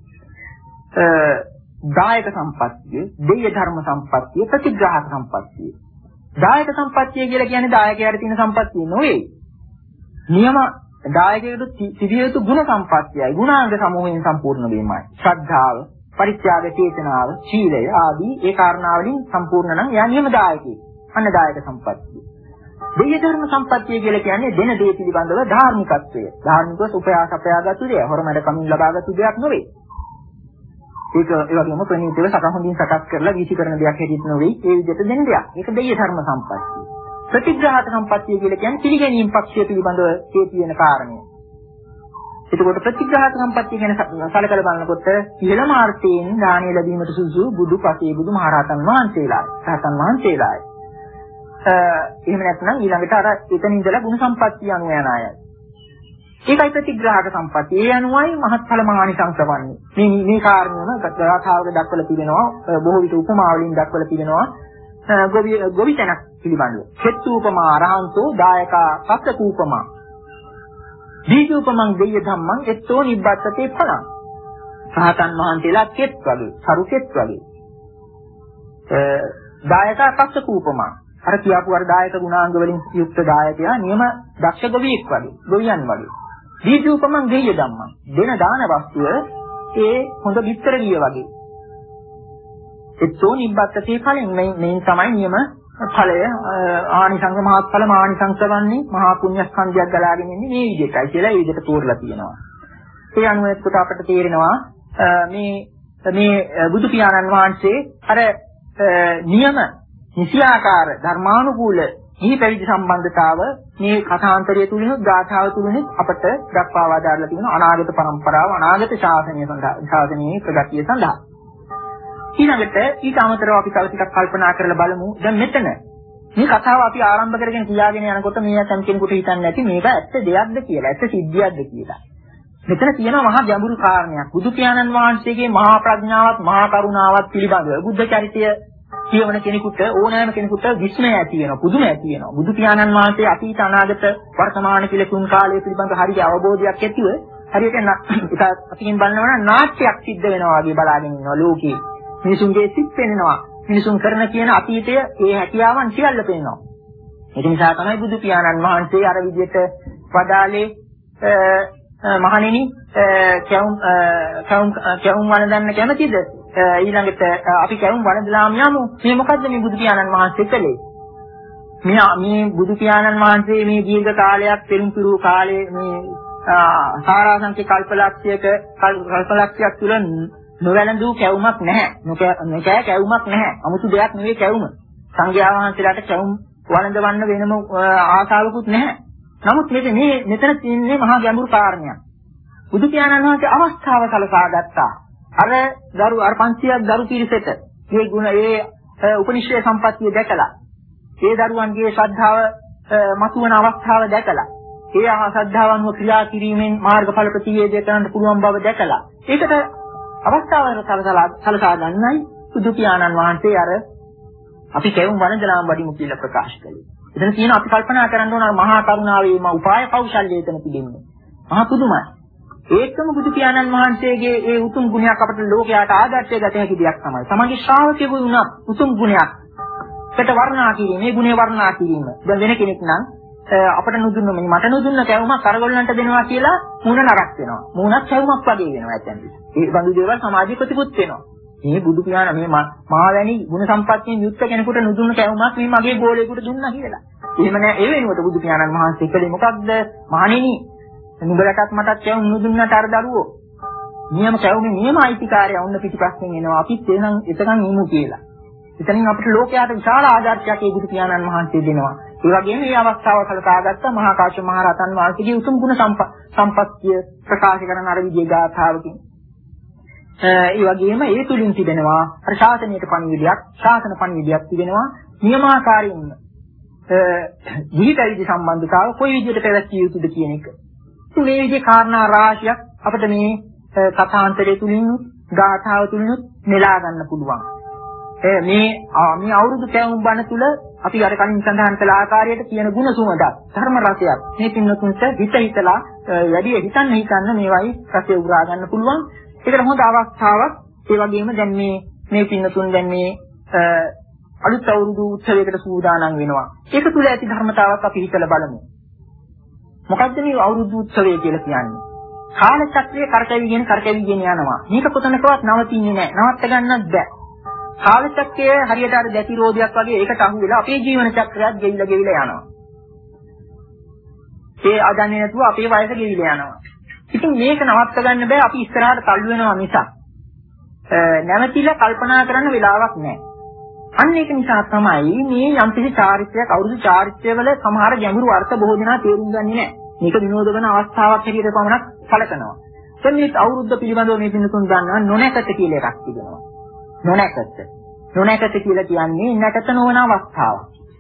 දායක සම්පත්තිය, දෙය ධර්ම සම්පත්තිය, ප්‍රතිග්‍රාහක සම්පත්තිය. දායක සම්පත්තිය කියලා කියන්නේ දායකයාට තියෙන සම්පත්තිය නෙවෙයි. නියම දායකයෙකුට තිබිය යුතු ගුණ සම්පත්තියයි. ගුණාංග සමූහයෙන් සම්පූර්ණ වීමයි. ශ්‍රද්ධාව, පරිත්‍යාග චේතනාව, සීලය ආදී ඒ කාරණා වලින් සම්පූර්ණ නම් එයා නියම දායකයෙක්. අන්න දායක සම්පත්තිය. දෙය ධර්ම සම්පත්තිය කියලා කියන්නේ දෙන දේ පිළිබඳව ධාර්මිකත්වය. ධාර්මිකව උපයාස අපයාගත්තු දෙය. හොරමඩ කමින් ලබාගත්තු දෙයක් නෙවෙයි. ඒක ඒ වගේම ප්‍රණීතව සකස් හොඳින් සකස් කරලා වීසි කරන දෙයක් හැටියට නෙවෙයි. ඒ විදිහට දෙන දෙයක්. ඒක දෙය ධර්ම සම්පත්තිය. ප්‍රතිග්‍රාහක සම්පත්තිය කියලා කියන්නේ පිළිගැනීම් පක්ෂය පිළිබඳව ඒ තියෙන කාරණය. එතකොට ප්‍රතිග්‍රාහක සම්පත්තිය ගැන සැලකලා බලනකොට ඉහළම ආර්ථයෙන් දානීය ලැබීමට සුසු බුදු පසේ බුදු මහරහතන් වහන්සේලායි. රහතන් වහන්සේලායි. එහෙම නැත්නම් ඊළඟට අර එතන ඉඳලා ගුණ සම්පත්තිය අනුව යන අයයි. ඒකයි ප්‍රතිග්‍රාහක සම්පත්තිය. ඒ අනුවයි මහත්ඵල මහානිසංස වන්නේ. මේ මේ කාරණේම ගාථාවක දක්වලා තිබෙනවා. බොහෝ විට උපමා වලින් දක්වලා තිබෙනවා. ගොවි ගොවිතැනක් පිළිබඳව. චෙත්තූපමා රහන්තෝ දායකා පස්සකූපමා. දීජූපමං දෙය ධම්මං එත්තෝ නිබ්බත්තේ ඵලං. රහතන් වහන්සේලා කෙත් වගේ, සරු කෙත් වගේ. දායකා පස්සකූපමා. අර කියාපු අර දායක ගුණාංග වලින් යුක්ත දායකයා නියම දක්ෂ ගොවියෙක් වගේ, ගොවියන් වගේ. දීජූපමං දෙය ධම්මං. දෙන දාන වස්තුව ඒ හොඳ විතර ගිය වගේ. එත්තෝ නිබ්බත්තේ ඵලෙන් මේ මේ තමයි නියම ඵලය. ආනිසංස මහත්ඵල මානිසංස වන්නේ මහා පුණ්‍ය ස්කන්ධයක් ගලාගෙන ඉන්නේ මේ විදිහටයි කියලා ඒ විදිහට තෝරලා තියෙනවා. ඒ අනුව එක්කොට අපිට තේරෙනවා මේ මේ බුදු පියාණන් වහන්සේ අර නියම නිසියාකාර ධර්මානුකූල මේ පැවිදි සම්බන්ධතාව මේ කථාන්තරය තුලිනුත් ගාථාව තුලිනුත් අපට දක්වා වදාරලා තියෙනවා අනාගත પરම්පරාව අනාගත ශාසනය සඳහා ශාසනයේ ප්‍රගතිය සඳහා. ඊළඟට ඊට අමතරව අපි තව ටිකක් කල්පනා කරලා බලමු. දැන් මෙතන මේ කතාව අපි ආරම්භ කරගෙන කියාගෙන යනකොට මේ අතන් කෙනෙකුට හිතන්නේ නැති මේක ඇත්ත දෙයක්ද කියලා, ඇත්ත සිද්ධියක්ද කියලා. මෙතන තියෙනවා මහා ගැඹුරු කාරණයක්. බුදු පියාණන් වහන්සේගේ මහා ප්‍රඥාවත් මහා කරුණාවත් පිළිබඳව බුද්ධ චරිතය කියවන කෙනෙකුට ඕනෑම කෙනෙකුට විස්මය ඇති වෙනවා, පුදුම ඇති වෙනවා. බුදු පියාණන් වහන්සේ අතීත අනාගත වර්තමාන කියලා තුන් කාලය පිළිබඳව හරිය අවබෝධයක් ඇතිව හරියට ඒක අතින් බලනවා නම් නාට්‍යයක් සිද්ධ වෙනවා වගේ බලාගෙන ඉන්නවා ලෝකේ. මිනිසුන්ගේ සිත් පෙනෙනවා. මිනිසුන් කරන කියන අතීතය ඒ හැකියාවන් සියල්ල පෙනෙනවා. ඒක නිසා තමයි බුදු පියාණන් වහන්සේ අර විදිහට වදාලේ මහණෙනි කැවුම් කැවුම් කැවුම් වළඳන්න කැමතිද? ඊළඟට අපි කැවුම් වළඳලාම යමු. මේ මොකද්ද මේ බුදු පියාණන් වහන්සේ කළේ? මේ මේ බුදු පියාණන් වහන්සේ මේ දීර්ඝ කාලයක් පෙරම් පිරූ කාලේ මේ සාරාංශික කල්පලක්ෂයක කල්පලක්ෂයක් තුල නොවැළඳූ කැවුමක් නැහැ. නොකෑ කැවුමක් නැහැ. 아무තු දෙයක් නෙවෙයි කැවුම. සංඝයා වහන්සේලාට කැවුම් වළඳවන්න වෙනම ආශාවකුත් නැහැ. නමුත් මේක මේ මෙතන තියෙන්නේ මහා ගැඹුරු කාරණයක්. බුදු පියාණන් වහන්සේ අවස්ථාව සලසා ගත්තා. අර දරු අර පන්සියක් දරු පිරිසට මේ ගුණ ඒ උපනිෂේ සම්පත්තිය දැකලා, ඒ දරුවන්ගේ ශ්‍රද්ධාව මතුවන අවස්ථාව දැකලා, ඒ ශ්‍රද්ධාව අනුව ක්‍රියා කිරීමෙන් මාර්ගඵල ප්‍රතිවේදය කරන්න පුළුවන් බව දැකලා, ඒකට අවස්ථාවකට සලසලා සලසා ගන්නයි බුදු පියාණන් වහන්සේ අර අපි කැවුම් වළඳලාම් වඩිමු කියලා ප්‍රකාශ කළේ. එතන තියෙන අපි කල්පනා කරන්න ඕන මහා කරුණාවේ මා උපාය කෞශල්‍යය එතන තිබෙන්නේ. මහා පුදුමයි. ඒකම බුදු පියාණන් වහන්සේගේ ඒ උතුම් ගුණයක් අපට ලෝකයට ආදර්ශය ගත හැකි දෙයක් තමයි. සමගි ශ්‍රාවකයෙකු වුණා උතුම් ගුණයක්. ඒකට වර්ණනා කිරීම, මේ ගුණේ වර්ණනා කිරීම. දැන් වෙන කෙනෙක් නම් අපට නුදුන්න මේ මට නුදුන්න කැවුමක් අරගොල්ලන්ට දෙනවා කියලා මූණ නරක් වෙනවා. මූණත් කැවුමක් වගේ වෙනවා ඇත්තටම. ඒ බඳු දේවල් සමාජයේ ප්‍රතිපුත් වෙනවා. මේ බුදු පියාණන් මේ මහවැනි ගුණ සම්පත්තියෙන් යුක්ත කෙනෙකුට නුදුන්න කැවුමක් මේ මගේ ගෝලයකට දුන්නා කියලා. එහෙම නෑ. ඒ වෙනුවට බුදු පියාණන් වහන්සේ කළේ මොකක්ද? මහණෙනි, නුඹලටත් මටත් කැවුම් නුදුන්නට අර දරුවෝ. නියම කැවුමේ නියම අයිතිකාරය වුණ පිටිපස්සෙන් එනවා. අපිත් එනං එතකන් ඉමු කියලා. එතනින් අපිට ලෝකයට විශාල ආදර්ශයක් ඒ බුදු පියාණන් වහන්සේ දෙනවා. ඒ වගේම මේ අවස්ථාව සලකාගත්ත මහා කාශ්‍යප මහ රහතන් වහන්සේගේ උතුම් ගුණ සම්පත්තිය ප්‍රකාශ කරන අර විදිහේ ගාථාවකින්. ඒ වගේම ඒ තුලින් තිබෙනවා අර ශාසනයට පණිවිඩයක්, ශාසන පණිවිඩයක් තිබෙනවා නියමාකාරයෙන් ජීවිතයේදී සම්බන්ධතාව කොයි විදිහට පැවැත්විය යුතුද කියන එක. මේ විදිහේ කාරණා රාශියක් අපිට මේ කථාන්තරය තුලින්, ගාථාව තුලින් නෙලා ගන්න පුළුවන්. මේ මේ අවුරුදු කැවුම් බණ තුල අපි අර කලින් සඳහන් කළ ආකාරයට කියන ගුණ සුවඳක් ධර්ම රසයක් මේ පින්නතුන්ට හිත හිතලා වැඩි හිතන්න හිතන්න මේවයි රසය උරා ගන්න පුළුවන්. ඒකට හොඳ අවස්ථාවක්. ඒ වගේම දැන් මේ මේ පින්නතුන් දැන් මේ අලුත් අවුරුදු උත්සවයකට සූදානම් වෙනවා. ඒක තුල ඇති ධර්මතාවක් අපි හිතලා බලමු. මොකද්ද මේ අවුරුදු උත්සවය කියලා කියන්නේ? කාල චක්‍රයේ කරකැවිගෙන කරකැවිගෙන යනවා. මේක කොතනකවත් නවතින්නේ නැහැ. නවත්ත ගන්නත් බෑ. කාල චක්‍රයේ හරියට අර දැති රෝධයක් වගේ ඒකට අහු වෙලා අපේ ජීවන චක්‍රයත් ගෙවිලා ගෙවිලා යනවා. ඒ ආදන්නේ නැතුව අපේ වයස ගෙවිලා යනවා. ඉතින් මේක නවත්ත ගන්න බෑ. අපි ඉස්සරහට තල්ලු වෙනවා මිසක් නැවතිලා කල්පනා කරන්න වෙලාවක් නැහැ. අන්න ඒක නිසා තමයි මේ යම්කිසි චාරිත්‍රයක් අවුරුදු චාරිත්‍රවල සමහර ගැඹුරු අර්ථ බොහෝ දෙනා තේරුම් ගන්නේ නැහැ. මේක විනෝද වෙන අවස්ථාවක් හැටියට පමණක් සැලකනවා. දැන් මේ අවුරුද්ද පිළිබඳව මේ පින්නතුන් දන්නවා නොනැකත කියලා එකක් තිබෙනවා. නොනැකත. නොනැකත කියලා කියන්නේ නැකත නොවන අවස්ථාවක්.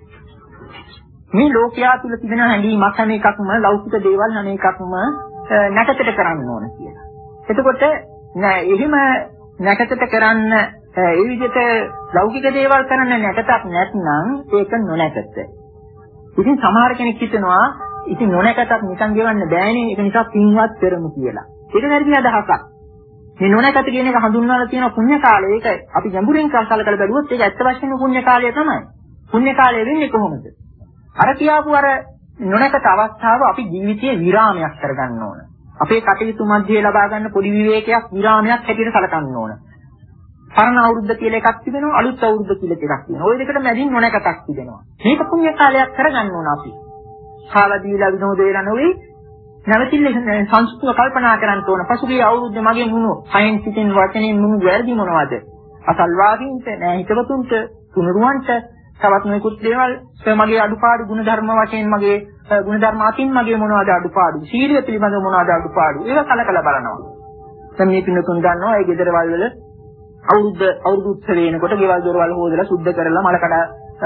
මේ ලෝකයා තුල තිබෙන හැඟීමක් හැම එකක්ම ලෞකික දේවල් හැම එකක්ම නැකතට කරන්න ඕන කියලා. එතකොට එහෙම නැකතට කරන්න ඒ විදිහට ලෞකික දේවල් කරන්න නැකතක් නැත්නම් ඒක නොනැකත. ඉතින් සමහර කෙනෙක් හිතනවා ඉතින් නොනැකතක් නිකන් ගෙවන්න බෑනේ ඒක නිසා පින්වත් කරමු කියලා. ඒක වැරදි අදහසක්. මේ නොනැකත කියන එක හඳුන්වලා තියෙන පුණ්‍ය කාලය. ඒක අපි ගැඹුරින් කල්පනා බැලුවොත් ඒක ඇත්ත වශයෙන්ම පුණ්‍ය කාලය තමයි. පුණ්‍ය කාලය වෙන්නේ කොහොමද? අර කියාපු අර නොනැකත අවස්ථාව අපි ජීවිතයේ විරාමයක් කරගන්න ඕන. අපේ කටයුතු මැදේ ලබා ගන්න පොඩි විවේකයක් විරාමයක් හැටියට සැලකන්න ඕන. පරණ අවුරුද්ද කියලා එකක් තිබෙනවා අලුත් අවුරුද්ද කියලා එකක් තියෙනවා. ওই දෙකට මැදින් නොනැකතක් තිබෙනවා. මේක පුණ්‍ය කාලයක් කරගන්න ඕන අපි. කාලා දීලා විනෝද වෙලා නොවේ නැවතිල්ල සංස්කෘතිය කල්පනා කරන්න ඕන. පසුගිය අවුරුද්දේ මගේ මුණු සයින් සිටින් වචනෙන් මුණු වැරදි මොනවද? අසල්වාදීන්ට නෑ හිතවතුන්ට තුනුරුවන්ට තවත් මේකුත් දේවල් මගේ අඩුපාඩු ಗುಣධර්ම වශයෙන් මගේ ಗುಣධර්ම අතින් මගේ මොනවද අඩුපාඩු? සීලය පිළිබඳව මොනවද අඩුපාඩු? ඒක කලකලා බලනවා. දැන් මේ පින්නතුන් දන්නවා ඒ ගෙදරවල් වල අවුරුද්ද අවුරුදු උත්සවය වෙනකොට ගෙවල් දොරවල් හොදලා සුද්ධ කරලා මලකඩ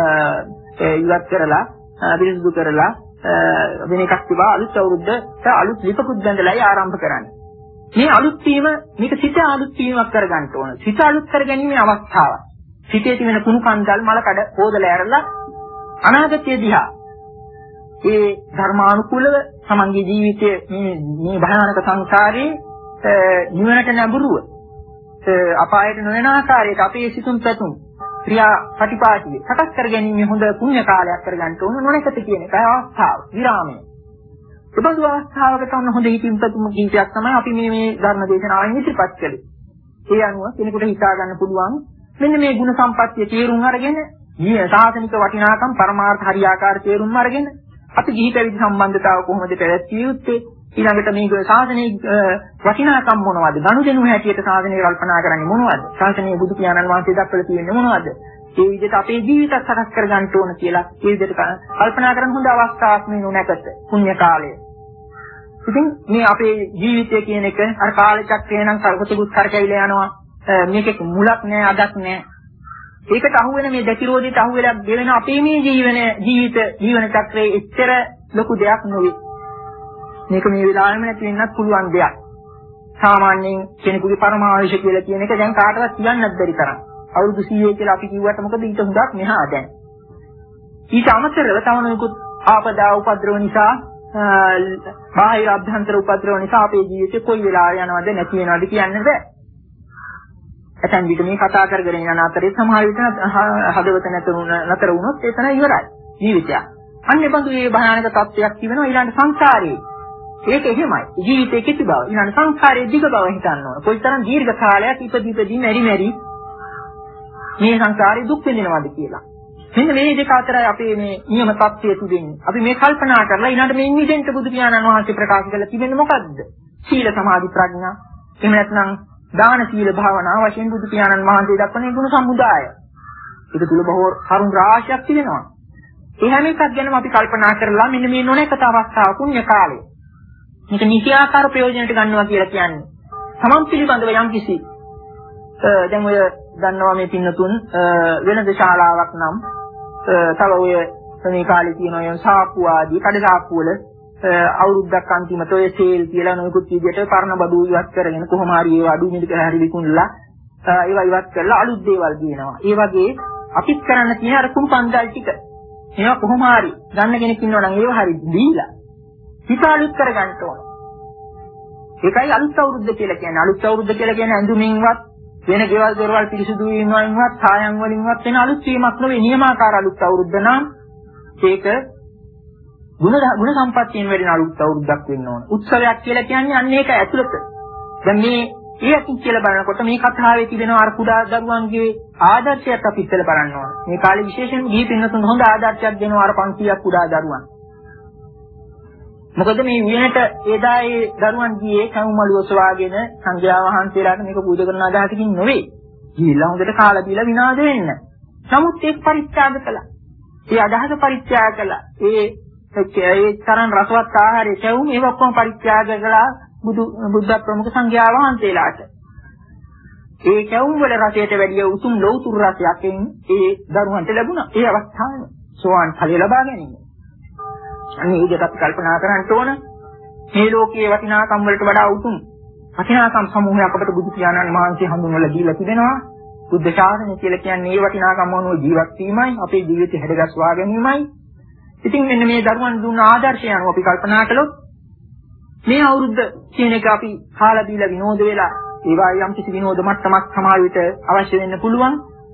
ඉවත් කරලා පිරිසිදු කරලා වෙන එකක් තිබා අලුත් අවුරුද්දට අලුත් ලිපකුත් බඳලායි ආරම්භ කරන්නේ. මේ අලුත් වීම මේක සිත අලුත් වීමක් කරගන්න ඕන. සිත අලුත් කරගැනීමේ අවස්ථාවක්. සිතේ තියෙන කුණු කන්දල් මලකඩ හොදලා ඇරලා අනාගතය දිහා ඒ ධර්මානුකූලව තමන්ගේ ජීවිතයේ මේ මේ භයානක සංසාරේ නිවනට නැඹුරුව අපායට නොයන ආකාරයට අපේ සිතුම් පැතුම් ක්‍රියා ප්‍රතිපාටිය සකස් කරගැනීමේ හොඳ පුණ්‍ය කාලයක් කරගන්න ඕන නොනැකත කියන එක අවස්ථාව විරාමය. සුබඳු අවස්ථාවක තමයි හොඳ හිතින් පැතුම් කීපයක් තමයි අපි මේ මේ ධර්ම දේශනාවෙන් ඉදිරිපත් කළේ. ඒ අනුව කෙනෙකුට හිතා ගන්න පුළුවන් මෙන්න මේ ගුණ සම්පත්තිය තේරුම් අරගෙන මේ සාසනික වටිනාකම් පරමාර්ථ හරියාකාර තේරුම් අරගෙන අපි ගිහි පැවිදි සම්බන්ධතාව කොහොමද පැවැත්විය යුත්තේ ඊළඟට මේ ශාසනයේ වටිනාකම් මොනවද? ගනුදෙනු හැටියට ශාසනය කල්පනා කරන්නේ මොනවද? ශාසනයේ බුදු පියාණන් වහන්සේ දක්වලා තියෙන්නේ මොනවද? ඒ විදිහට අපේ ජීවිතත් සකස් කරගන්න ඕන කියලා ඒ විදිහට කල්පනා කරන හොඳ අවස්ථාවක් මේ නොනැකත පුණ්‍ය කාලය. ඉතින් මේ අපේ ජීවිතය කියන එක අර කාල චක්‍රය නම් සර්වතුගුත් කරකැවිලා යනවා. මේකේ මුලක් නෑ අදක් නෑ. ඒකට අහු වෙන මේ දැතිරෝධයට අහු වෙලා ගෙවෙන අපේ මේ ජීවන ජීවිත ජීවන චක්‍රයේ එච්චර ලොකු දෙයක් නෙවෙයි. මේක මේ වෙලාවෙම නැති වෙන්නත් පුළුවන් දෙයක්. සාමාන්‍යයෙන් කෙනෙකුගේ පරමාවශ්‍ය කියලා කියන එක දැන් කාටවත් කියන්නත් බැරි තරම්. අවුරුදු සීය කියලා අපි කිව්වට මොකද ඊට හුඟක් මෙහා දැන්. ඊට අමතරව තව නොයෙකුත් ආපදා උපද්‍රව නිසා බාහිර අභ්‍යන්තර උපද්‍රව නිසා අපේ ජීවිතේ කොයි වෙලාවෙ යනවද නැති වෙනවද කියන්න බෑ. ඇතන් විට මේ කතා කරගෙන යන අතරේ සමහර විට හදවත නැතර වුණොත් එතන ඉවරයි ජීවිතය. අන්න ඒ බඳු මේ භයානක තත්ත්වයක් තිබෙනවා ඊළඟ සංසාරේ. ඒක එහෙමයි. ජීවිතයේ කෙටි බව. ඊළඟ සංසාරයේ දිග බව හිතන්න ඕන. කොයිතරම් දීර්ඝ කාලයක් ඉපදී ඉපදී මෙරි මෙරි මේ සංසාරේ දුක් විඳිනවද කියලා. මෙන්න මේ දෙක අතරයි අපේ මේ නියම තත්ත්වය තිබෙන්නේ. අපි මේ කල්පනා කරලා ඊළඟ මේ නිදෙන්ට බුදු පියාණන් වහන්සේ ප්‍රකාශ කළා තිබෙන්නේ මොකද්ද? සීල සමාධි ප්‍රඥා. එහෙම නැත්නම් දාන සීල භාවනා වශයෙන් බුදු පියාණන් වහන්සේ දක්වන ගුණ සමුදාය. ඒක තුල බොහෝ කරුණු රාශියක් තිබෙනවා. ඒ හැම එකක් ගැනම අපි කල්පනා කරලා මෙන්න මේ නොනැකත අවස්ථාව පුණ්‍ය කාලය. මේක නිත්‍යාකාර ප්‍රයෝජනට ගන්නවා කියලා කියන්නේ. තමන් පිළිබඳව යම් කිසි දැන් ඔය දන්නවා මේ පින්නතුන් වෙනද ශාලාවක් නම් තව ඔය මේ කාලේ තියෙන ඔය සාප්පු ආදී කඩ සාප්පු වල අවුරුද්දක් අන්තිමට ඔය සේල් කියලා නොයෙකුත් විදිහට පරණ බඩු ඉවත් කරගෙන කොහොම හරි ඒව අඩු මිලක හරි විකුණලා ඒවා ඉවත් කරලා අලුත් දේවල් දිනනවා. ඒ වගේ අපිත් කරන්න තියෙන අර කුණු පන්දල් ටික. ඒවා කොහොම හරි ගන්න කෙනෙක් ඉන්නවා නම් ඒවා හරි දීලා හිත අලුත් කරගන්න ඕන. ඒකයි අලුත් අවුරුද්ද කියලා කියන්නේ. අලුත් අවුරුද්ද කියලා කියන්නේ ඇඳුමින්වත් වෙන ගෙවල් දොරවල් පිරිසුදු වීමෙන්වත් සායම් වලින්වත් වෙන අලුත් වීමක් නෙවෙයි. නියමාකාර අලුත් අවුරුද්ද නම් ඒක ගුණ ගුණ සම්පත්තියෙන් වැඩෙන අලුත් අවුරුද්දක් වෙන්න ඕන. උත්සවයක් කියලා කියන්නේ අන්න ඒක ඇතුළත. දැන් මේ ඒ අතින් කියලා බලනකොට මේ කතාවේ තිබෙන අර කුඩා දරුවන්ගේ ආදර්ශයක් අපි ඉස්සෙල්ලා බලන්න ඕන. මේ කාලේ විශේෂයෙන් ගිහි පින්නතුන් හොඳ ආදර්ශයක් දෙනවා අර පන්සීයක් කුඩා දරුවන්. මොකද මේ විනට එදා ඒ දරුවන් ගියේ කවුමලු ඔසවාගෙන සංඝයා වහන්සේලාට මේක පූජා කරන අදහසකින් නෙවෙයි. ගිහිල්ලා හොඳට කාලා බීලා විනාද වෙන්න. නමුත් ඒක පරිත්‍යාග කළා. ඒ අදහස පරිත්‍යාග කළා. ඒ ඒ තරම් රසවත් ආහාරය කැවුම් ඒක ඔක්කොම පරිත්‍යාග කළා බුදු බුද්ධ ප්‍රමුඛ සංඝයා වහන්සේලාට. ඒ කැවුම් වල රසයට වැඩිය උතුම් ලෞතුරු රසයක් ඒ දරුවන්ට ලැබුණා. ඒ අවස්ථාවේ සෝවාන් ඵලය ලබා ගැනීම. අනේ ඒකට අපි කල්පනා කරන්න ඕන මේ ලෝකයේ වටිනාකම් වලට වඩා උතුම් වටිනාකම් සමූහයක් අපට බුදු පියාණන් වහන්සේ හඳුන්වලා දීලා තිබෙනවා. බුද්ධ ශාසනය කියලා කියන්නේ මේ වටිනාකම් වුණු ජීවත් වීමයි, අපේ ජීවිතය හැඩගස්වා ගැනීමයි. ඉතින් මෙන්න මේ දරුවන් දුන්න ආදර්ශය අනුව අපි කල්පනා කළොත් මේ අවුරුද්ද කියන එක අපි කාලා දීලා විනෝද වෙලා ඒවා යම් කිසි විනෝද මට්ටමක් සමාජ විට අවශ්‍ය වෙන්න පුළුවන්.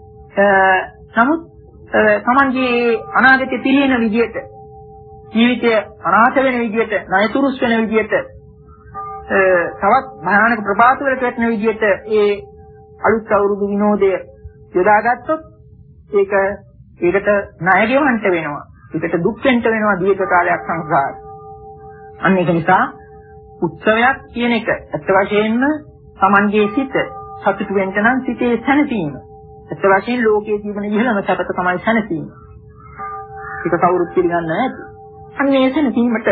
නමුත් තමන්ගේ අනාගතයේ පිළිෙන විදියට ජීවිතය අනාථ වෙන විදියට, ණයතුරුස් වෙන විදියට, තවත් භයානක ප්‍රපාත වලට වැටෙන විදියට ඒ අලුත් අවුරුදු විනෝදය යොදාගත්තොත් ඒක ඒකට ණය ගෙවන්න වෙනවා. ඒකට දුක් වෙන්න වෙනවා දීර්ඝ කාලයක් සංසාරේ. අන්න ඒක නිසා උත්සවයක් කියන එක අත් වශයෙන්ම Tamanගේ සිත සතුටු වෙන්න නම් සිතේ සැනසීම. අත් වශයෙන් ලෝකයේ ජීවන ඉහළම සැපත තමයි සැනසීම. ඒක කවුරුත් පිළිගන්නේ නැහැ. අන්නේ සැනසීමට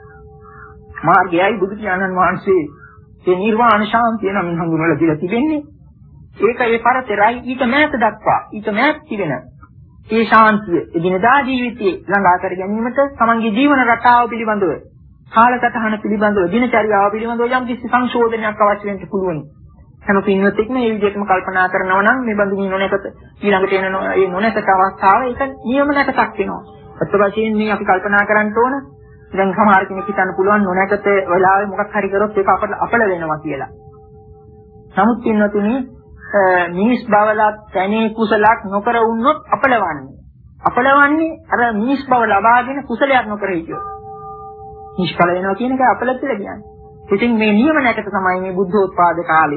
මාර්ගයයි බුදු පියාණන් වහන්සේ මේ නිර්වාණ ශාන්තිය නම් හඳුන්වලා දීලා තිබෙන්නේ. ඒක ඒ පරතරයි ඊට මෑත දක්වා ඊට මෑත් තිබෙන ඒ ශාන්තිය එදිනදා ජීවිතයේ ළඟා කර ගැනීමට තමන්ගේ ජීවන රටාව පිළිබඳව, කාලසටහන පිළිබඳව, දිනචර්යාව පිළිබඳව යම් කිසි සංශෝධනයක් අවශ්‍ය වෙන්න පුළුවන්. හැම පින්වත්ෙක්ම මේ විදිහටම කල්පනා කරනවා නම් මේ බඳු නොනැකත ඊළඟට එන මේ නොනැකත අවස්ථාව ඒක නියම නැකතක් වෙනවා. අත් වශයෙන් මේ අපි කල්පනා කරන්න ඕන. දැන් සමහර කෙනෙක් හිතන්න පුළුවන් නොනැකත වෙලාවේ මොකක් හරි කරොත් ඒක අපල අපල වෙනවා කියලා. නමුත් පින්වතුනි මිනිස් බවලත් තැනේ කුසලක් නොකර වුණොත් අපලවන්නේ. අපලවන්නේ අර මිනිස් බව ලබාගෙන කුසලයක් නොකර හිටියොත්. නිෂ්ඵල වෙනවා කියන එක අපල කියලා කියන්නේ. ඉතින් මේ නියම නැකත තමයි මේ බුද්ධෝත්පාද කාලය.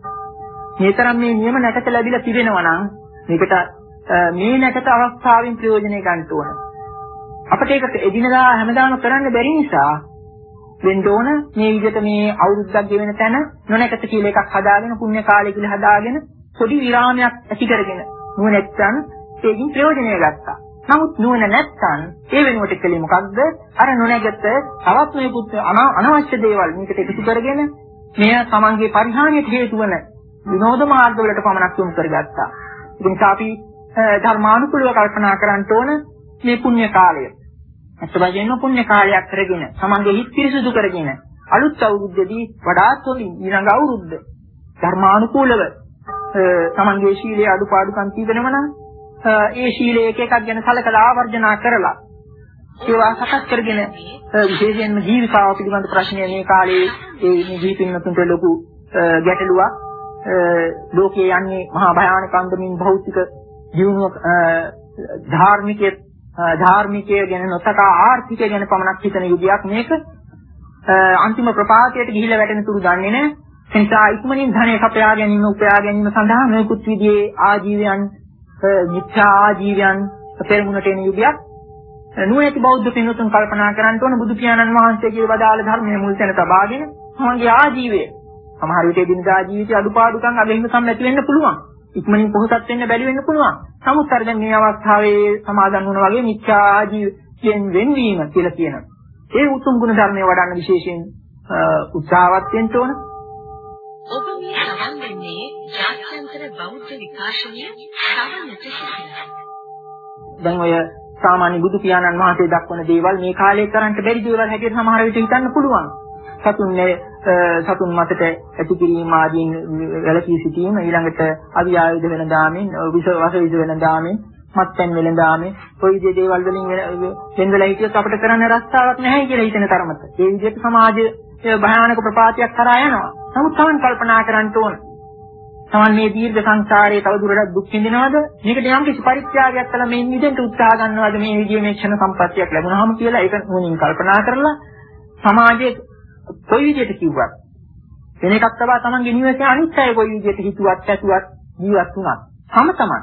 මේ තරම් මේ නියම නැකත ලැබිලා තිබෙනවා නම් මේකට මේ නැකත අවස්ථාවෙන් ප්‍රයෝජනෙ ගන්න ඕන. අපිට ඒක එදිනදා හැමදාම කරන්න බැරි නිසා වෙන්න ඕන මේ විදිහට මේ අවුරුද්දක් ගෙවෙන තැන නොනැකත කියලා එකක් හදාගෙන පුණ්‍ය කාලය කියලා හදාගෙන පොඩි විරාමයක් ඇති කරගෙන නුවණැත්තන් ඒකින් ප්‍රයෝජනය ගත්තා. නමුත් නුවණ නැත්තන් ඒ වෙනුවට කලේ මොකක්ද? අර නොනැගත තවත් මේ පුත් අනවශ්‍ය දේවල් මේකට එකතු කරගෙන මෙය තමන්ගේ පරිහානියට හේතු වන විනෝද මාර්ග වලට පමණක් යොමු කරගත්තා. ඉතින් අපි ධර්මානුකූලව කල්පනා කරන්න ඕන මේ පුණ්‍ය කාලය. අත්වැයෙන්ම පුණ්‍ය කාලයක් කරගෙන තමන්ගේ හිත පිරිසුදු කරගෙන අලුත් අවුරුද්දේදී වඩාත් හොඳින් ඊළඟ අවුරුද්ද ධර්මානුකූලව තමන්ගේ ශීලයේ අඩුපාඩුකම් තිබෙනවා නම් ඒ ශීලයේ එක එකක් ගැන සලකලා ආවර්ජනා කරලා ඒවා සකස් කරගෙන විශේෂයෙන්ම ජීවිතාව පිළිබඳ ප්‍රශ්නය මේ කාලේ ඒ ජීවිතින්නතුන්ට ලොකු ගැටලුවක්. ලෝකයේ යන්නේ මහා භයානක අන්දමින් භෞතික ජීවුණුව ධාර්මිකයේ ධාර්මිකයේ ගැන නොතකා ආර්ථිකය ගැන පමණක් හිතන යුගයක් මේක. අන්තිම ප්‍රපාතයට ගිහිල්ලා වැටෙන තුරු දන්නේ නැහැ. ඒ නිසා ඉක්මනින් ධනෙ කපයා ගැනීම උපයා ගැනීම සඳහා මේ කුත් විදියේ ආජීවයන් මිත්‍යා ආජීවයන් පෙරමුණට එන යුගයක්. නුවණැති බෞද්ධ පින්වතුන් කල්පනා කරන්න ඕන බුදු පියාණන් වහන්සේ කියලා වදාළ ධර්මයේ මුල් තැන තබාගෙන තමන්ගේ ආජීවය සමහර විට දිනදා ජීවිතයේ අඩුපාඩුකම් අගෙහිම සම්මැති වෙන්න පුළුවන්. ඉක්මනින් පොහොසත් වෙන්න බැරි වෙන්න පුළුවන්. නමුත් අර දැන් මේ අවස්ථාවේ සමාදන් වුණ වගේ මිත්‍යා ආජීවයෙන් වෙන්වීම කියලා කියනවා. ඒ උතුම් ගුණ ධර්මයේ වඩන්න විශේෂයෙන් උත්සාහවත් වෙන්න ඕන. ඔබ මේ සමන් දෙන්නේ ජාත්‍යන්තර බෞද්ධ විකාශනීය ශ්‍රවණිත ශිල්පය. දැන් ඔය සාමාන්‍ය බුදු පියාණන් වහන්සේ දක්වන දේවල් මේ කාලේ කරන්න බැරි දේවල් හැටියට සමහර විට හිතන්න පුළුවන්. සතුන්නේ සතුන් මතට ඇති කිරීම ආදීන් වැළකී සිටීම ඊළඟට අවියායුධ වෙන දාමින් විස වස විස වෙන දාමින් මත්පැන් වෙන දාමින් කොයි විදිහේ දේවල් වලින් වෙනදලා හිටියොත් අපිට කරන්න රස්තාවක් නැහැ කියලා හිතෙන තරමට ඒ විදිහට සමාජයේ භයානක ප්‍රපාතයක් කරා යනවා. නමුත් තමන් කල්පනා කරන්න ඕන. තමන් මේ දීර්ඝ සංසාරයේ තවදුරටත් දුක් විඳිනවද? මේකට යම් කිසි පරිත්‍යාගයක් කළා මේ නිදෙන්ට උත්සාහ ගන්නවද මේ විදිහේ මේ ක්ෂණ සම්පත්තියක් ලැබුණාම කියලා ඒක නුවණින් කල්පනා කරලා සමාජයේ කොයි විදිහට කිව්වත් වෙන එකක් තමයි තමන්ගේ නිවසේ අනිත් අය කොයි විදිහට හිතුවත් ඇතුවත් ජීවත් වුණත් තම තමන්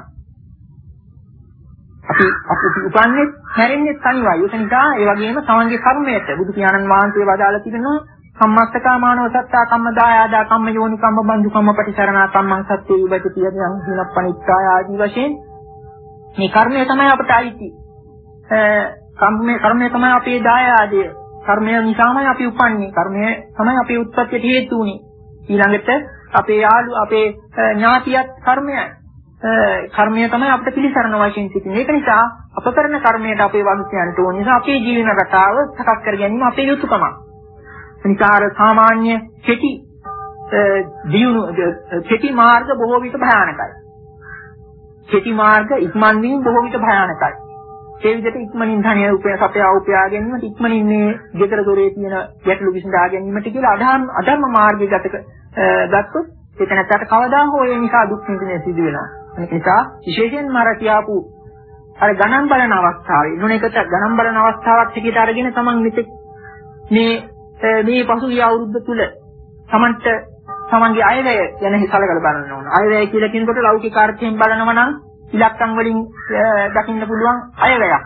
අපි අපි උපන්නේ හැරෙන්නේ තනිවයි. ඒක නිසා ඒ වගේම තමන්ගේ කර්මයට බුදු පියාණන් වහන්සේ වදාළා තිබෙනවා සම්මස්තකා මානව සත්තා කම්මදායාදා කම්ම යෝනි කම්ම බන්දු කම්ම පටිසරණා කම්මං සත්‍යේ විබති යම් හිනප්පනිච්ඡාය ආදී වශයෙන් මේ කර්මය තමයි අපට අයිති. කර්මය කර්මය තමයි අපේ දායාදය. කර්මය නිසාමයි අපි උපන්නේ. කර්මය තමයි අපේ උත්පත්තියට හේතු උනේ. ඊළඟට අපේ යාළු අපේ ඥාතියත් කර්මයයි. කර්මය තමයි අපිට පිළිසරණ වශයෙන් සිටින්නේ. ඒක නිසා අප කරන කර්මයට අපේ වංශයන්ට ඕන නිසා අපේ ජීවන රටාව සකස් කර ගැනීම අපේ යුතුයකමක්. නිකාර සාමාන්‍ය කෙටි දියුණු කෙටි මාර්ග බොහෝ විට භයානකයි. කෙටි මාර්ග ඉක්මන් වීම බොහෝ විට භයානකයි. ඒ විදිහට ඉක්මනින් ධනය උපය සපයා උපයා ගැනීමට ඉක්මනින් මේ ගෙදර දොරේ තියෙන ගැටලු විසඳා ගැනීමට කියලා අධර්ම අධර්ම මාර්ගය ගත ගත්තොත් ඒක නැත්තට කවදා හෝ ඒ නිසා දුක් විඳින සිදු වෙනවා. ඒක නිසා විශේෂයෙන්ම අර කියාපු අර ගණන් බලන අවස්ථාවේ නුනේකට ගණන් බලන අවස්ථාවක් පිටියට අරගෙන තමන් මෙතෙක් මේ මේ පසුගිය අවුරුද්ද තුල තමන්ට තමන්ගේ අයවැය ගැන හිතලා බලන්න ඕන. අයවැය කියලා කියනකොට ලෞකික අර්ථයෙන් බලනවා නම් ඉලක්කම් වලින් දකින්න පුළුවන් අයවැයක්.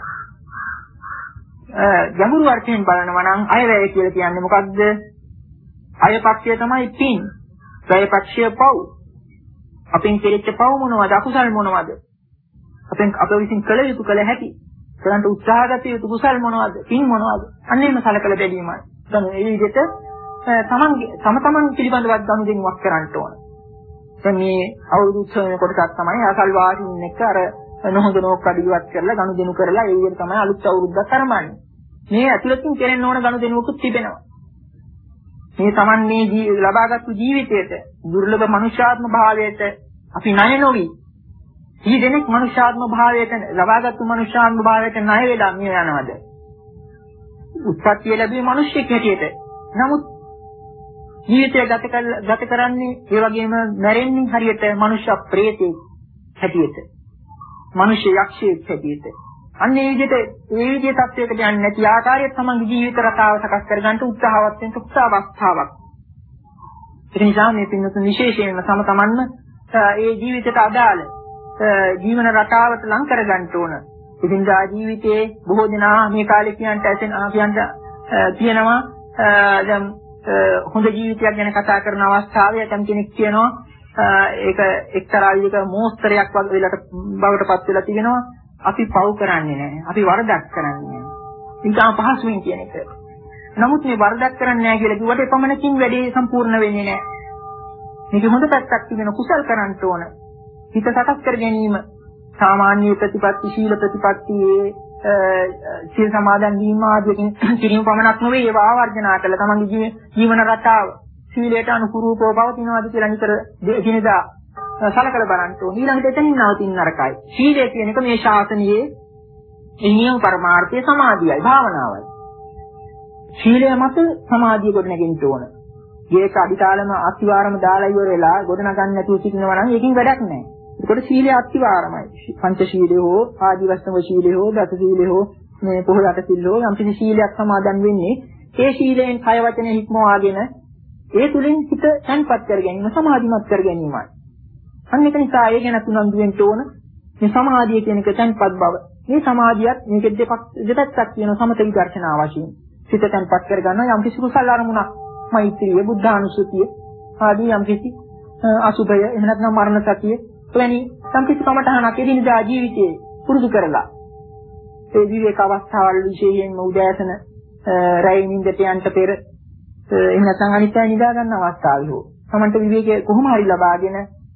ගැඹුරු අර්ථයෙන් බලනවා නම් අයවැය කියලා කියන්නේ මොකක්ද? අයපක්ෂය තමයි පින්. වැයපක්ෂය පව්. අපෙන් කෙරෙච්ච පව් මොනවද? අකුසල් මොනවද? අපෙන් අප විසින් කළ යුතු කළ හැකි. කරන්ට උත්සාහ ගත යුතු කුසල් මොනවද? පින් මොනවද? අන්න එහෙම සලකලා බැලීමයි. දැන් මේ විදිහට තමන්ගේ තම තමන් පිළිබඳව ගනුදෙනුවක් කරන්න ඕන. දැන් මේ අවුරුදු උත්සවයේ කොටසක් තමයි අසල් වාසීන් එක්ක අර නොහොඳ නෝක් අඩියවත් කරලා ගනුදෙනු කරලා ඒ විදිහට තමයි අලුත් අවුරුද්දක් අරමන්නේ. මේ ඇතුළතින් කෙරෙන්න ඕන ගනුදෙනුවකුත් තිබෙනවා. මේ තමන් මේ ලබාගත්තු ජීවිතයට දුර්ලභ මනුෂ්‍යාත්ම භාවයට අපි ණය නොවි. ඊ දෙනෙක් මනුෂ්‍යාත්ම භාවයට ලබාගත්තු මනුෂ්‍යාත්ම භාවයට ණය වෙලා මිය යනවද? උත්පත්ති ලැබී මිනිස්සෙක් හැටියට. නමුත් ජීවිතය ගත ගත කරන්නේ ඒ වගේම මැරෙන්නේ හරියට මනුෂ්‍ය ප්‍රේතෙක් හැටියට. මනුෂ්‍ය යක්ෂයෙක් හැටියට. අන්න ඒ විදිහට ඒ විදිහේ තත්වයකට යන්නේ නැති ආකාරයට තමන්ගේ ජීවිත රටාව සකස් කරගන්න උත්සාහවත් වෙන උත්සාහවස්තාවක්. ඒ නිසා මේ පින්නතුන් විශේෂයෙන්ම තම තමන්ම ඒ ජීවිතයට අදාළ ජීවන රටාවට ලං කරගන්න ඕන. ඉදින්දා ජීවිතයේ බොහෝ දෙනා මේ කාලේ කියන්ට ඇසෙන කියන්ට කියනවා දැන් හොඳ ජීවිතයක් ගැන කතා කරන අවස්ථාවේ යම් කෙනෙක් කියනවා ඒක එක්තරා විදිහක මෝස්තරයක් වගේ වෙලට බවට පත් වෙලා තිබෙනවා. අපි පව් කරන්නේ නැහැ. අපි වරදක් කරන්නේ නැහැ. ඉතින් පහසුවෙන් කියන එක. නමුත් මේ වරදක් කරන්නේ නැහැ කියලා කිව්වට එපමණකින් වැඩේ සම්පූර්ණ වෙන්නේ නැහැ. මේක හොඳ පැත්තක් තිබෙන කුසල් කරන්න ඕන. හිත සකස් කර ගැනීම සාමාන්‍ය ප්‍රතිපත්ති ශීල ප්‍රතිපත්ති සීල සමාදන් වීම ආදී කිරීම පමණක් නෙවෙයි ඒවා ආවර්ජනා කළ තමන්ගේ ජීවන රටාව සීලයට අනුකූලව පවතිනවාද කියලා නිතර දිනදා සලකලා බලන්න ඕනේ. ඊළඟට එතනින් නවතින්න නරකයි. සීලය කියන එක මේ ශාසනයේ නියම පරමාර්ථය සමාධියයි භාවනාවයි. සීලය මත සමාධිය ගොඩනගෙන්න ඕන. මේක අදිතාලම අතිවාරම දාලා ඉවර වෙලා ගොඩනගන්න නැතුව සිටිනවා නම් ඒකෙන් වැඩක් නැහැ. ඒකට සීලය අතිවාරමයි. පංච සීලය හෝ ආදිවස්තම සීලය හෝ දස සීලය හෝ මේ පොහොයට සීල හෝ යම් කිසි සීලයක් සමාදන් වෙන්නේ ඒ සීලයෙන් කය වචනේ හික්මවාගෙන ඒ තුලින් හිත සංපත් කර ගැනීම සමාධිමත් කර ගැනීමයි. අන්න ඒක නිසා ඒ ගැන තුනන් දුවෙන්න ඕන. මේ සමාධිය කියන එක සංපත් බව. මේ සමාධියත් මේක දෙපක් දෙපැත්තක් කියන සමත විදර්ශනා වශයෙන් සිත සංපත් කර ගන්නවා යම් කිසි කුසල අරමුණක් මෛත්‍රිය බුද්ධානුස්සතිය ආදී යම් කිසි අසුභය එහෙම නැත්නම් මරණ සතිය එවැනි යම් කිසි කමඨහනක් එදිනදා ජීවිතයේ පුරුදු කරලා ඒ විවේක අවස්ථාවල් විශේෂයෙන්ම උදෑසන රැයි නිින්දට යන්න පෙර එහෙම නැත්නම් අනිත්‍ය නිදා ගන්න අවස්ථාවේ හෝ තමන්ට විවේකයේ කොහොම හරි ලබාගෙන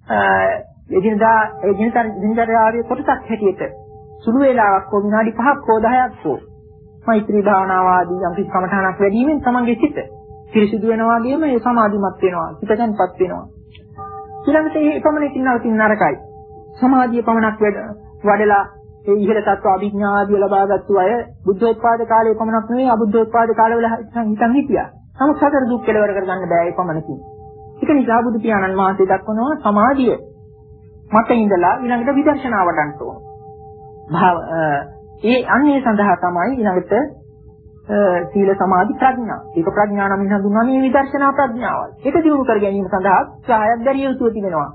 එදිනදා එදිනදා දිනචර්යාවේ කොටසක් හැටියට සුළු වේලාවක් හෝ විනාඩි පහක් හෝ දහයක් හෝ මෛත්‍රී භාවනාව ආදී යම් කිසි කමඨහනක් වැඩිවීමෙන් තමන්ගේ සිත පිරිසිදු වෙනවා වගේම ඒ සමාධිමත් වෙනවා. හිතෙන්පත් වෙනවා. ඊළඟට මේ පමණකින් නවතින නරකයි. සමාධිය පමණක් වඩලා ඒ ඉහළ තත්ත්ව අභිඥා ආදිය ලබාගත්තු අය බුද්ධෝත්පාද කාලයේ පමණක් නෙවෙයි අබුද්ධෝත්පාද කාලවල හිතන් හිටියා. නමුත් සතර දුක් කෙලවර කරගන්න බෑ ඒ පමණකින්. ඒක නිසා බුදු පියාණන් වහන්සේ දක්වනවා සමාධිය මත ඉඳලා ඊළඟට විදර්ශනා වඩන්න ඕන. භාව ඒ අන්නේ සඳහා තමයි ඊළඟට සීල සමාධි ප්‍රඥා. ඒක ප්‍රඥා නම් හඳුන්වන්නේ විදර්ශනා ප්‍රඥාවයි. ඒක දියුණු කර ගැනීම සඳහා සහායක් දැරිය යුතු තිබෙනවා.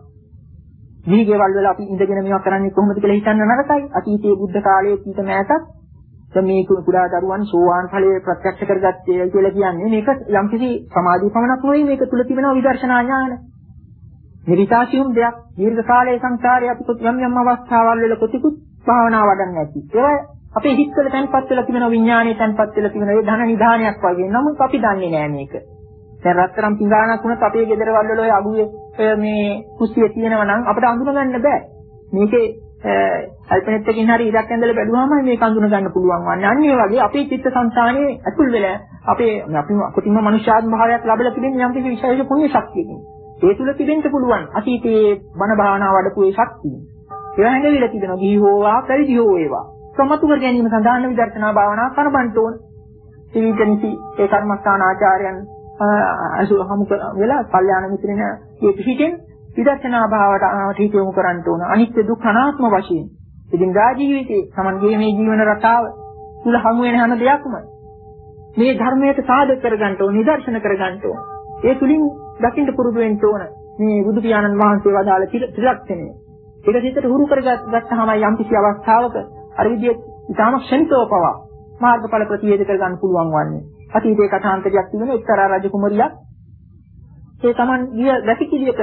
මේ ගෙවල් වල අපි ඉඳගෙන මේවා කරන්නේ කොහොමද කියලා හිතන්න නරකයි. අතීතයේ බුද්ධ කාලයේ කීත මෑතක් දැන් මේ කුඩා දරුවන් සෝවාන් ඵලයේ ප්‍රත්‍යක්ෂ කරගත්තේ කියලා කියන්නේ මේක යම්කිසි සමාධි පමණක් නෙවෙයි මේක තුල තිබෙන විදර්ශනා ඥාන. නිරිතාසියුම් දෙයක් දීර්ඝ කාලයේ සංසාරයේ අපි යම් යම් අවස්ථාවල් වල කොතිකුත් භාවනා වඩන්නේ නැති. ඒවා අපේ හිත්වල තැන්පත් වෙලා තිබෙන විඥානයේ තැන්පත් වෙලා තිබෙන ඒ ධන නිධානයක් වගේ. නමුත් අපි දන්නේ නැහැ මේක. දැන් රත්තරන් පිඟානක් වුණත් අපේ ගෙදර වල ඔය අගුවේ මේ කුස්සිය තියෙනවා නම් අපිට අඳුන ගන්න බෑ. මේකේ අල්පනෙත් එකකින් හරි ඉරක් ඇඳලා බැලුවාම මේක අඳුන ගන්න පුළුවන් වන්නේ. අන්න ඒ වගේ අපේ චිත්ත සංතානයේ ඇතුල් වෙලා අපේ අපි කොටිම මනුෂ්‍යාත්ම භාවයක් ලැබලා තිබෙන යම් කිසි විශේෂ පුණ්‍ය ශක්තියකින්. ඒ තුල තිබෙන්න පුළුවන් අතීතයේ බණ භාවනා වඩපු ඒ ශක්තිය. ඒවා හැඟවිලා තිබෙනවා. ගිහි හෝවා පැවිදි හෝ ඒවා. සමතු කර ගැනීම සඳහා විදර්ශනා භාවනා කරබන්ට ඕන. ත්‍රිවිධනිසි ඒ කර්මස්ථාන ආචාර්යයන් අසුහම වෙලා කල්යාණ මිත්‍රෙන මේ පිහිටෙන් විදර්ශනා භාවයට හිත යොමු කරන්න ඕන. අනිත්‍ය දුක්ඛ අනාත්ම වශයෙන්. ඉතින් ජීවිතේ සමන්ගේ මේ ජීවන රටාව තුල හමු වෙන හැම දෙයක්ම මේ ධර්මයට සාධක කරගන්න ඕන, නිදර්ශන කරගන්න ඕන. ඒ තුලින් දකින්න පුරුදු වෙන්න ඕන. මේ බුදු පියාණන් වහන්සේ වදාළ ත්‍රිලක්ෂණය. ඒක හිතට හුරු කරගත්තාම යම් කිසි අවස්ථාවක අර විදිහට ඉතාම ක්ෂණිකව පවා මාර්ගඵල ප්‍රතිවේද කරගන්න පුළුවන් වන්නේ. අතීතයේ කථාන්තරයක් තිබෙන එක්තරා රජ කුමරියක් ඒ Taman ගිය වැසිකිළියක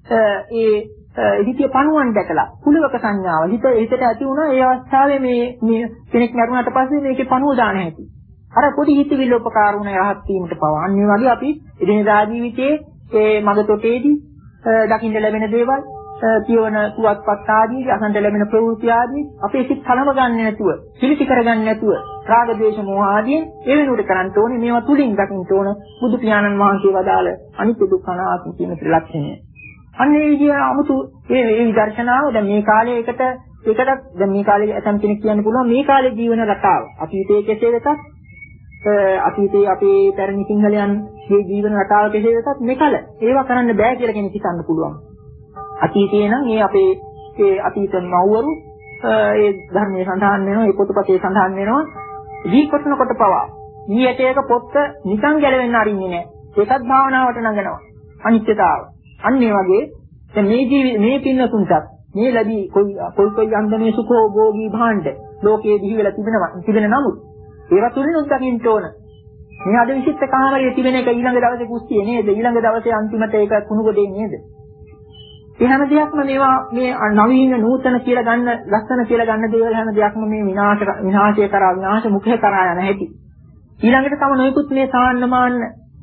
ඒ හිතිය පණුවන් දැකලා කුලවක සංඥාව හිත හිතට ඇති වුණා. ඒ අවස්ථාවේ මේ මේ කෙනෙක් මරුණාට පස්සේ මේකේ පණුව දාන හැටි. අර පොඩි හිතවිල්ල උපකාර වුණ යහත් වීමට පවා. අන්න ඒ වගේ අපි එදිනදා ජීවිතයේ ඒ මගතොටේදී දකින්න ලැබෙන දේවල් පියවන පුවත්පත් ආදී අසන්න ලැබෙන ප්‍රවෘත්ති ආදී අපේ සිත් කලම ගන්න නැතුව, පිළිති කරගන්න නැතුව, රාග ද්වේෂ මෝහ ආදී ඒ වෙනුවට කරන්න ඕනේ. මේවා තුලින් දකින්න ඕන බුදු පියාණන් වහන්සේ වදාළ අනිත්‍ය දුක්ඛ අනාත්ම කියන ත්‍රිලක්ෂණය. අන්න ඒ විදිහ 아무තු මේ මේ විදර්ශනාව දැන් මේ කාලේ එකට ඒකට දැන් මේ කාලේ ඇතම් කෙනෙක් කියන්න පුළුවන් මේ කාලේ ජීවන රටාව අතීතයේ කෙසේ වෙතත් අතීතයේ අපේ පැරණි සිංහලයන්ගේ ජීවන රටාව කෙසේ වෙතත් මේකල ඒවා කරන්න බෑ කියලා කෙනෙක් හිතන්න පුළුවන්. අතීතයේ නම් මේ අපේ ඒ අතීත මව්වරු ඒ ධර්මයේ සඳහන් වෙනවා, ඒ පොතපතේ සඳහන් වෙනවා. දීපොත්න කොට පවා ඊට එක පොත්ත නිකන් ගැලවෙන්න අරින්නේ නැහැ. ඒකත් භාවනාවට නගනවා. අනිත්‍යතාව. අන්න ඒ වගේ දැන් මේ ජීවි මේ පින්නතුන්ටත් මේ ලැබී කොයි කොයි කොයි අන්දමේ සුඛෝ භෝගී භාණ්ඩ ලෝකයේ දිවි වෙලා තිබෙනවා. තිබෙන නමුත් ඒවා තුලින් උත්සාහින් තෝන. මේ අද විශිෂ්ට කාමරයේ තිබෙන එක ඊළඟ දවසේ කුස්සියේ නේද? ඊළඟ දවසේ අන්තිමට ඒක කුණු ගොඩේ නේද? ඒ හැම දෙයක්ම මේවා මේ නවීන නූතන කියලා ගන්න ලස්සන කියලා ගන්න දේවල් හැම දෙයක්ම මේ විනාශ විනාශය කරා විනාශ මුඛය කරා යන හැටි. ඊළඟට තම නොයෙකුත් මේ සාන්නමාන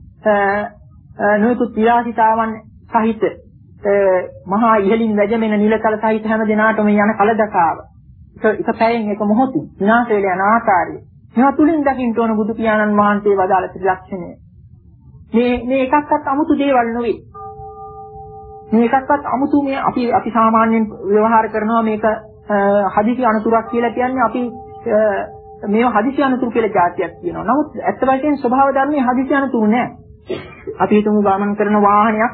නොයෙකුත් විලාසිතාවන් සහිත මහා ඉහළින් වැජෙන නිලතල සහිත හැම දිනාටම යන කලදකාව. ඒක පැයෙන් එක මොහොතින් විනාශ වෙලා යන ආකාරය. මේවා තුලින් දකින්න ඕන බුදු පියාණන් වහන්සේ වදාළ ත්‍රිලක්ෂණය. මේ මේ එකක්වත් 아무තු දේවල් නෙවෙයි. මේ එකක්වත් 아무තු මේ අපි අපි සාමාන්‍යයෙන් ව්‍යවහාර කරනවා මේක හදිසි අනුතුරක් කියලා කියන්නේ අපි මේව හදිසි අනුතුරු කියලා જાතියක් කියනවා. නමුත් ඇත්ත වශයෙන්ම ස්වභාව ධර්මයේ හදිසි අනුතුරු නෑ. අපි හිතමු ගමන් කරන වාහනයක්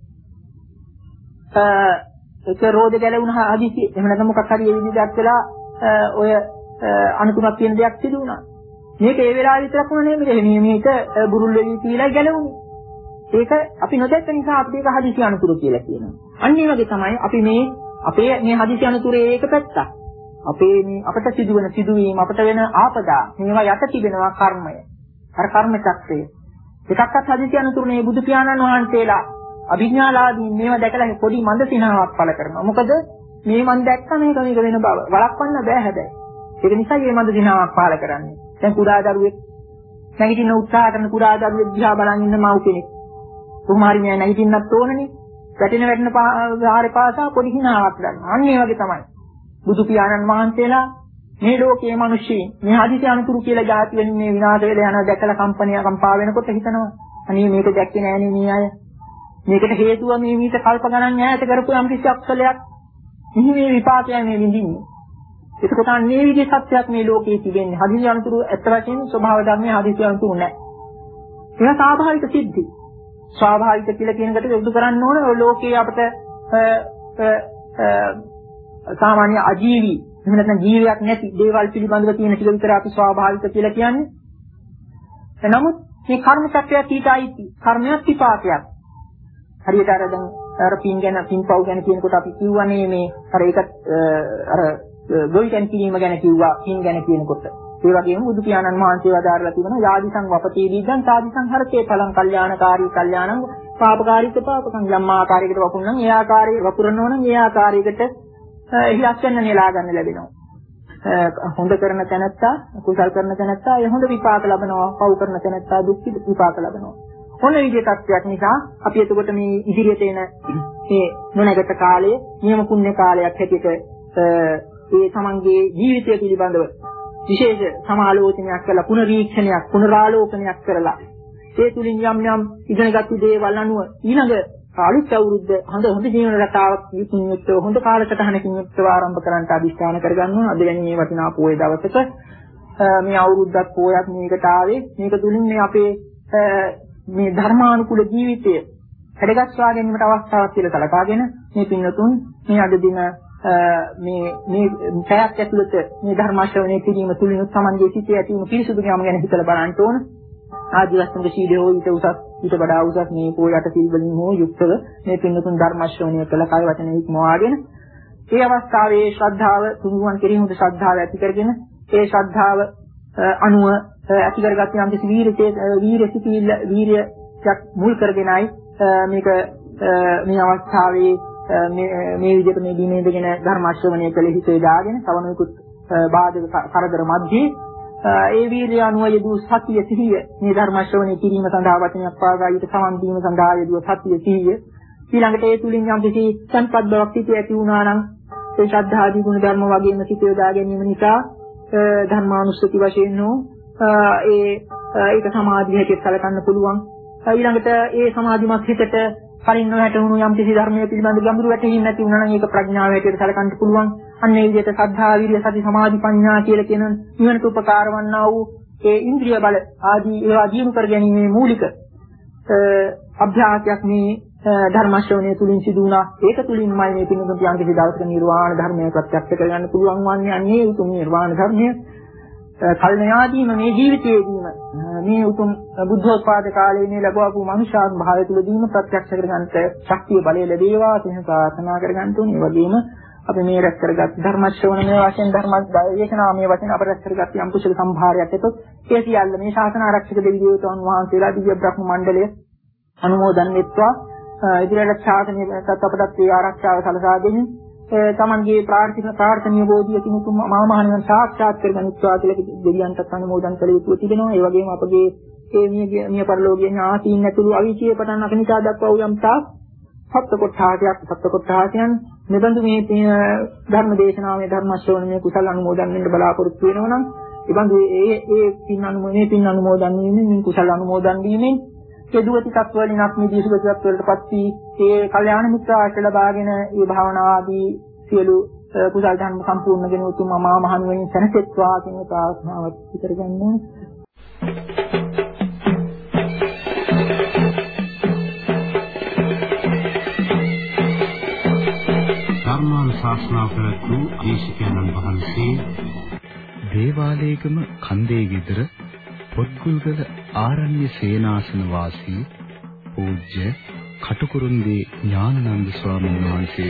ඒක රෝද ගැලවුණා හදිසි එහෙම නැත්නම් මොකක් හරි ඒ විදිහට වෙලා ඔය අනුතුරක් කියන දෙයක් සිදු වුණා. මේක ඒ වෙලාවේ විතරක් නෙමෙයි මේ මේක බුරුල් වෙවි කියලා ගැලවුණේ. ඒක අපි නොදැක්ක නිසා අපි ඒක හදිසි අනුතුරු කියලා කියනවා. අන්න ඒ වගේ තමයි අපි මේ අපේ මේ හදිසි අනුතුරේ ඒක පැත්තක්. අපේ මේ අපට සිදුවන සිදුවීම් අපට වෙන ආපදා මේවා යට තිබෙනවා කර්මය. අර කර්ම චක්‍රය. එකක්වත් හදිසි අනුතුරුනේ බුදු පියාණන් වහන්සේලා අභිඥාලාදී මේවා දැකලා පොඩි මන්ද සිනාවක් පළ කරනවා. මොකද මේ මන් දැක්ක මේක මේක වෙන බව වළක්වන්න බෑ හැබැයි. ඒක නිසා මේ මන්ද සිනාවක් පළ කරන්නේ. දැන් කුඩා දරුවෙක් නැගිටින්න උත්සාහ කරන කුඩා දරුවෙක් දිහා බලන් ඉන්න මව් කෙනෙක්. කුමාරි මෑ නැගිටින්නත් ඕනනේ. වැටෙන වැටෙන ආහාරේ පාසා පොඩි හිනාවක් ගන්නවා. අන්න ඒ වගේ තමයි. බුදු පියාණන් වහන්සේලා මේ ලෝකයේ මිනිස්සුන් මේ හදිසි අනුතුරු කියලා જાති වෙන්නේ විනාශ වෙලා යන දැකලා කම්පනිය කම්පා වෙනකොට හිතනවා අනේ මේක දැක්කේ නෑනේ මේ අය. මේකට හේතුව මේ මීට කල්ප ගණන් ඈත කරපු යම් කිසි අක්ෂලයක්. මෙහි මේ විපාකයයි මේ විඳින්නේ. ඒකත් අන්නේ විදිහේ සත්‍යයක් මේ ලෝකයේ තිබෙන්නේ. හදිසි අනුතුරු ඇත්ත වශයෙන්ම ස්වභාව ධර්මයේ හදිසි අනුතුරු නෑ. ඒක ස්වාභාවික සිද්ධි. ස්වාභාවික කියලා කියන එකට යොදු කරන්න ඕන ඔය ලෝකයේ අපිට සාමාන්‍ය අජීවී එහෙම නැත්නම් ජීවියක් නැති දේවල් පිළිබඳව තියෙන ටික විතර අපි ස්වාභාවික කියලා කියන්නේ. නමුත් මේ කර්ම චක්‍රය ඊටයි කර්මයක් විපාකයක්. හරියට අර දැන් අර පින් ගැන පින්පව් ගැන කියනකොට අපි කියවනේ මේ අර ඒකත් අර ගොවිතැන් කිරීම ගැන කිව්වා පින් ගැන කියනකොට. ඒ වගේම බුදු පියාණන් වහන්සේ වදාරලා තිබෙනවා යාදිසං වපතේ දීගං සාදිසං හරතේ ඵලං කල්යාණකාරී කල්යාණං පාපකාරීක පාපකං යම් ආකාරයකට වපුරනම් ඒ ආකාරයේ වපුරනවා නම් ඒ ආකාරයකට ඉලක්ක වෙන නෙලා ගන්න ලැබෙනවා. හොඳ කරන තැනත්තා කුසල් කරන තැනත්තා ඒ හොඳ විපාක ලබනවා. පව් කරන තැනත්තා දුක් විපාක ලබනවා. මොන විදිහේ තත්ත්වයක් නිසා අපි එතකොට මේ ඉදිරියට එන මේ නොනගත කාලයේ නියම පුණ්‍ය කාලයක් හැටියට ඒ තමන්ගේ ජීවිතය පිළිබඳව විශේෂ සමාලෝචනයක් කරලා පුනරීක්ෂණයක් පුනරාලෝකනයක් කරලා ඒ තුලින් යම් යම් ඉගෙනගත්තු දේවල් අනුව ඊළඟ අලුත් අවුරුද්ද හොඳ හොඳ ජීවන රටාවක් යුක්තව හොඳ කාලසටහනකින් යුක්තව ආරම්භ කරන්නට අදිස්ථාන කරගන්නවා. අද වැනි මේ වටිනා පොයේ දවසක මේ අවුරුද්දක් පොයක් මේකට ආවේ. මේක තුලින් මේ අපේ මේ ධර්මානුකූල ජීවිතය හැඩගස්වා ගැනීමට අවස්ථාවක් කියලා සලකාගෙන මේ පින්නතුන් මේ අද දින මේ මේ පැයක් ඇතුළත මේ ධර්ම ශ්‍රවණය කිරීම තුලින් සමන්ගේ සිටේ ඇති වුණු පිරිසුදුකම ගැන හිතලා බලන්න ඕන. ආදිවාසීන්ගේ ශීලයේ ඊට උසස් ඊට වඩා උසස් මේ පොයට සිල් වලින් හෝ යුක්තව මේ පින්නතුන් ධර්ම ශ්‍රවණය කළ කය වචන ඉක්මවාගෙන ඒ අවස්ථාවේ ශ්‍රද්ධාව තුනුවන් කෙරෙහි හොඳ ශ්‍රද්ධාව ඇති කරගෙන ඒ ශ්‍රද්ධාව අනුව ඇති කරගත් යම් කිසි වීරයේ වීර සිටිල්ල වීරයක් මුල් කරගෙනයි මේක මේ අවස්ථාවේ මේ මේ විදිහට මේ දිනේ දෙගෙන ධර්ම ශ්‍රවණය කළ හිතේ දාගෙන සවනුකුත් බාධක කරදර මැද්දේ ඒ වීර්ය අනුව යෙදූ සතිය සිහිය මේ ධර්ම ශ්‍රවණය කිරීම සඳහා වචනයක් පාගායිට සමන් දීම සඳහා යෙදූ සතිය සිහිය ඊළඟට ඒ තුලින් යම් කිසි සංපත් බවක් සිටී ඇති වුණා නම් ඒ ශ්‍රද්ධාදී ගුණ ධර්ම වගේම සිටේ දා ගැනීම නිසා ධර්මානුස්සති වශයෙන් හෝ ඒ ඒක සමාධිය හැටියට සැලකන්න පුළුවන්. ඊළඟට ඒ සමාධිමත් හිතට කලින් නොහැටුණු යම් කිසි ධර්මයේ පිළිබඳ ගැඹුරු වැටහීමක් නැති වුණා නම් ඒක ප්‍රඥාව හැටියට සැලකන්න පුළුවන්. අන්න ඒ විදිහට සද්ධා, විරිය, සති, සමාධි, ප්‍රඥා කියලා කියන නිවනට උපකාර වන්නා වූ ඒ ඉන්ද්‍රිය බල ආදී ඒවා දිනු කර ගැනීමේ මූලික අභ්‍යාසයක් මේ ධර්ම ශ්‍රවණය තුලින් සිදු වුණා. ඒක තුලින්මයි මේ පින්වතුන් යම් කිසි දවසක නිර්වාණ ධර්මය ප්‍රත්‍යක්ෂ කරගන්න පුළුවන් වන්නේ. අන්නේ උතුම් නිර්වාණ ධර්මය කල්යාදීම මේ ජීවිතයේදීම මේ උතුම් බුද්ධෝත්පාද කාලයේ මේ ලැබවපු මනුෂ්‍යාත්ම භාවය තුළදීම ප්‍රත්‍යක්ෂ කරගන්නට ශක්තිය බලය ලැබේවා කියන ප්‍රාර්ථනා කරගන්න ඕනේ. ඒ වගේම අපි මේ රැස් කරගත් ධර්ම ශ්‍රවණයේ වශයෙන් ධර්ම දේශනා මේ වශයෙන් අප රැස් කරගත් යම් කුසල සම්භාරයක් එතොත් ඒ සියල්ල මේ ශාසන ආරක්ෂක දෙවි දේවතාවුන් වහන්සේලා දිව්‍ය බ්‍රහ්ම මණ්ඩලය අනුමෝදන් වෙත්වා ඉදිරියට ශාසනයට අපටත් ඒ ආරක්ෂාව සලසා දෙමින් තමන්ගේ ප්‍රාර්ථනා ප්‍රාර්ථනීය බෝධියකින් උතුම් මහා මහණිවන් සාක්ෂාත් කරගනිත්වා කියලා දෙවියන්ට අනුමෝදන් කළ යුතු තිබෙනවා. ඒ වගේම අපගේ මේ මිය මිය පරලෝකීය ඥාතීන් ඇතුළු අවීචයේ පටන් අකනිකා දක්වා වූ යම් තාක් සත්‍ය කොටාසයක් සත්‍ය කොටාසයන් මෙබඳු මේ ධර්ම දේශනාවේ ධර්ම ශ්‍රවණයේ කුසල අනුමෝදන් වෙන්න බලාපොරොත්තු වෙනවා නම් ඒබඳු ඒ ඒ පින් අනුමෝදනේ පින් අනුමෝදන් වීමෙන් කුසල අනුමෝදන් වීමෙන් කෙදුවති තත්වලිනක් මේ දීසුගත තත්වවලටපත් වී ඒ කල්යාණ මිත්‍ර ආශ්‍රය ලබාගෙන ඒ භාවනා ආදී සියලු කුසල ධර්ම සම්පූර්ණ ගෙන උතුම් මහා මහණුවරින් සැනසෙත්වා කියන ප්‍රාර්ථනාවත් පිටරගන්න ඕනේ. ධර්මානුශාසනා කරතු දේශකයන්න් වහන්සේ දේවාලේගම කන්දේ ගෙදර පොත්ගුල්ගල ආරණ්‍ය සේනාසන වාසී පූජ්‍ය කටුකුරුන්දී ඥානানন্দ ස්වාමීන් වහන්සේ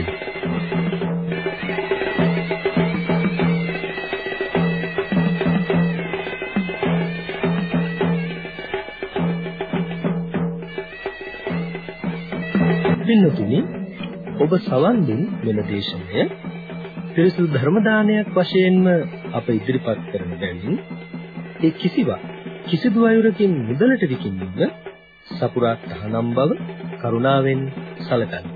පින්නතුනි ඔබ සවන් දුන් මෙම දේශනය පිරිසුදු ධර්ම දානයක් වශයෙන්ම අප ඉදිරිපත් කරන බැවින් ඒ කිසිවක් කිසිදු අයුරකින් මුදලට විකිණීම සපුරා තහනම් බව කරුණාවෙන් සැලකන්න.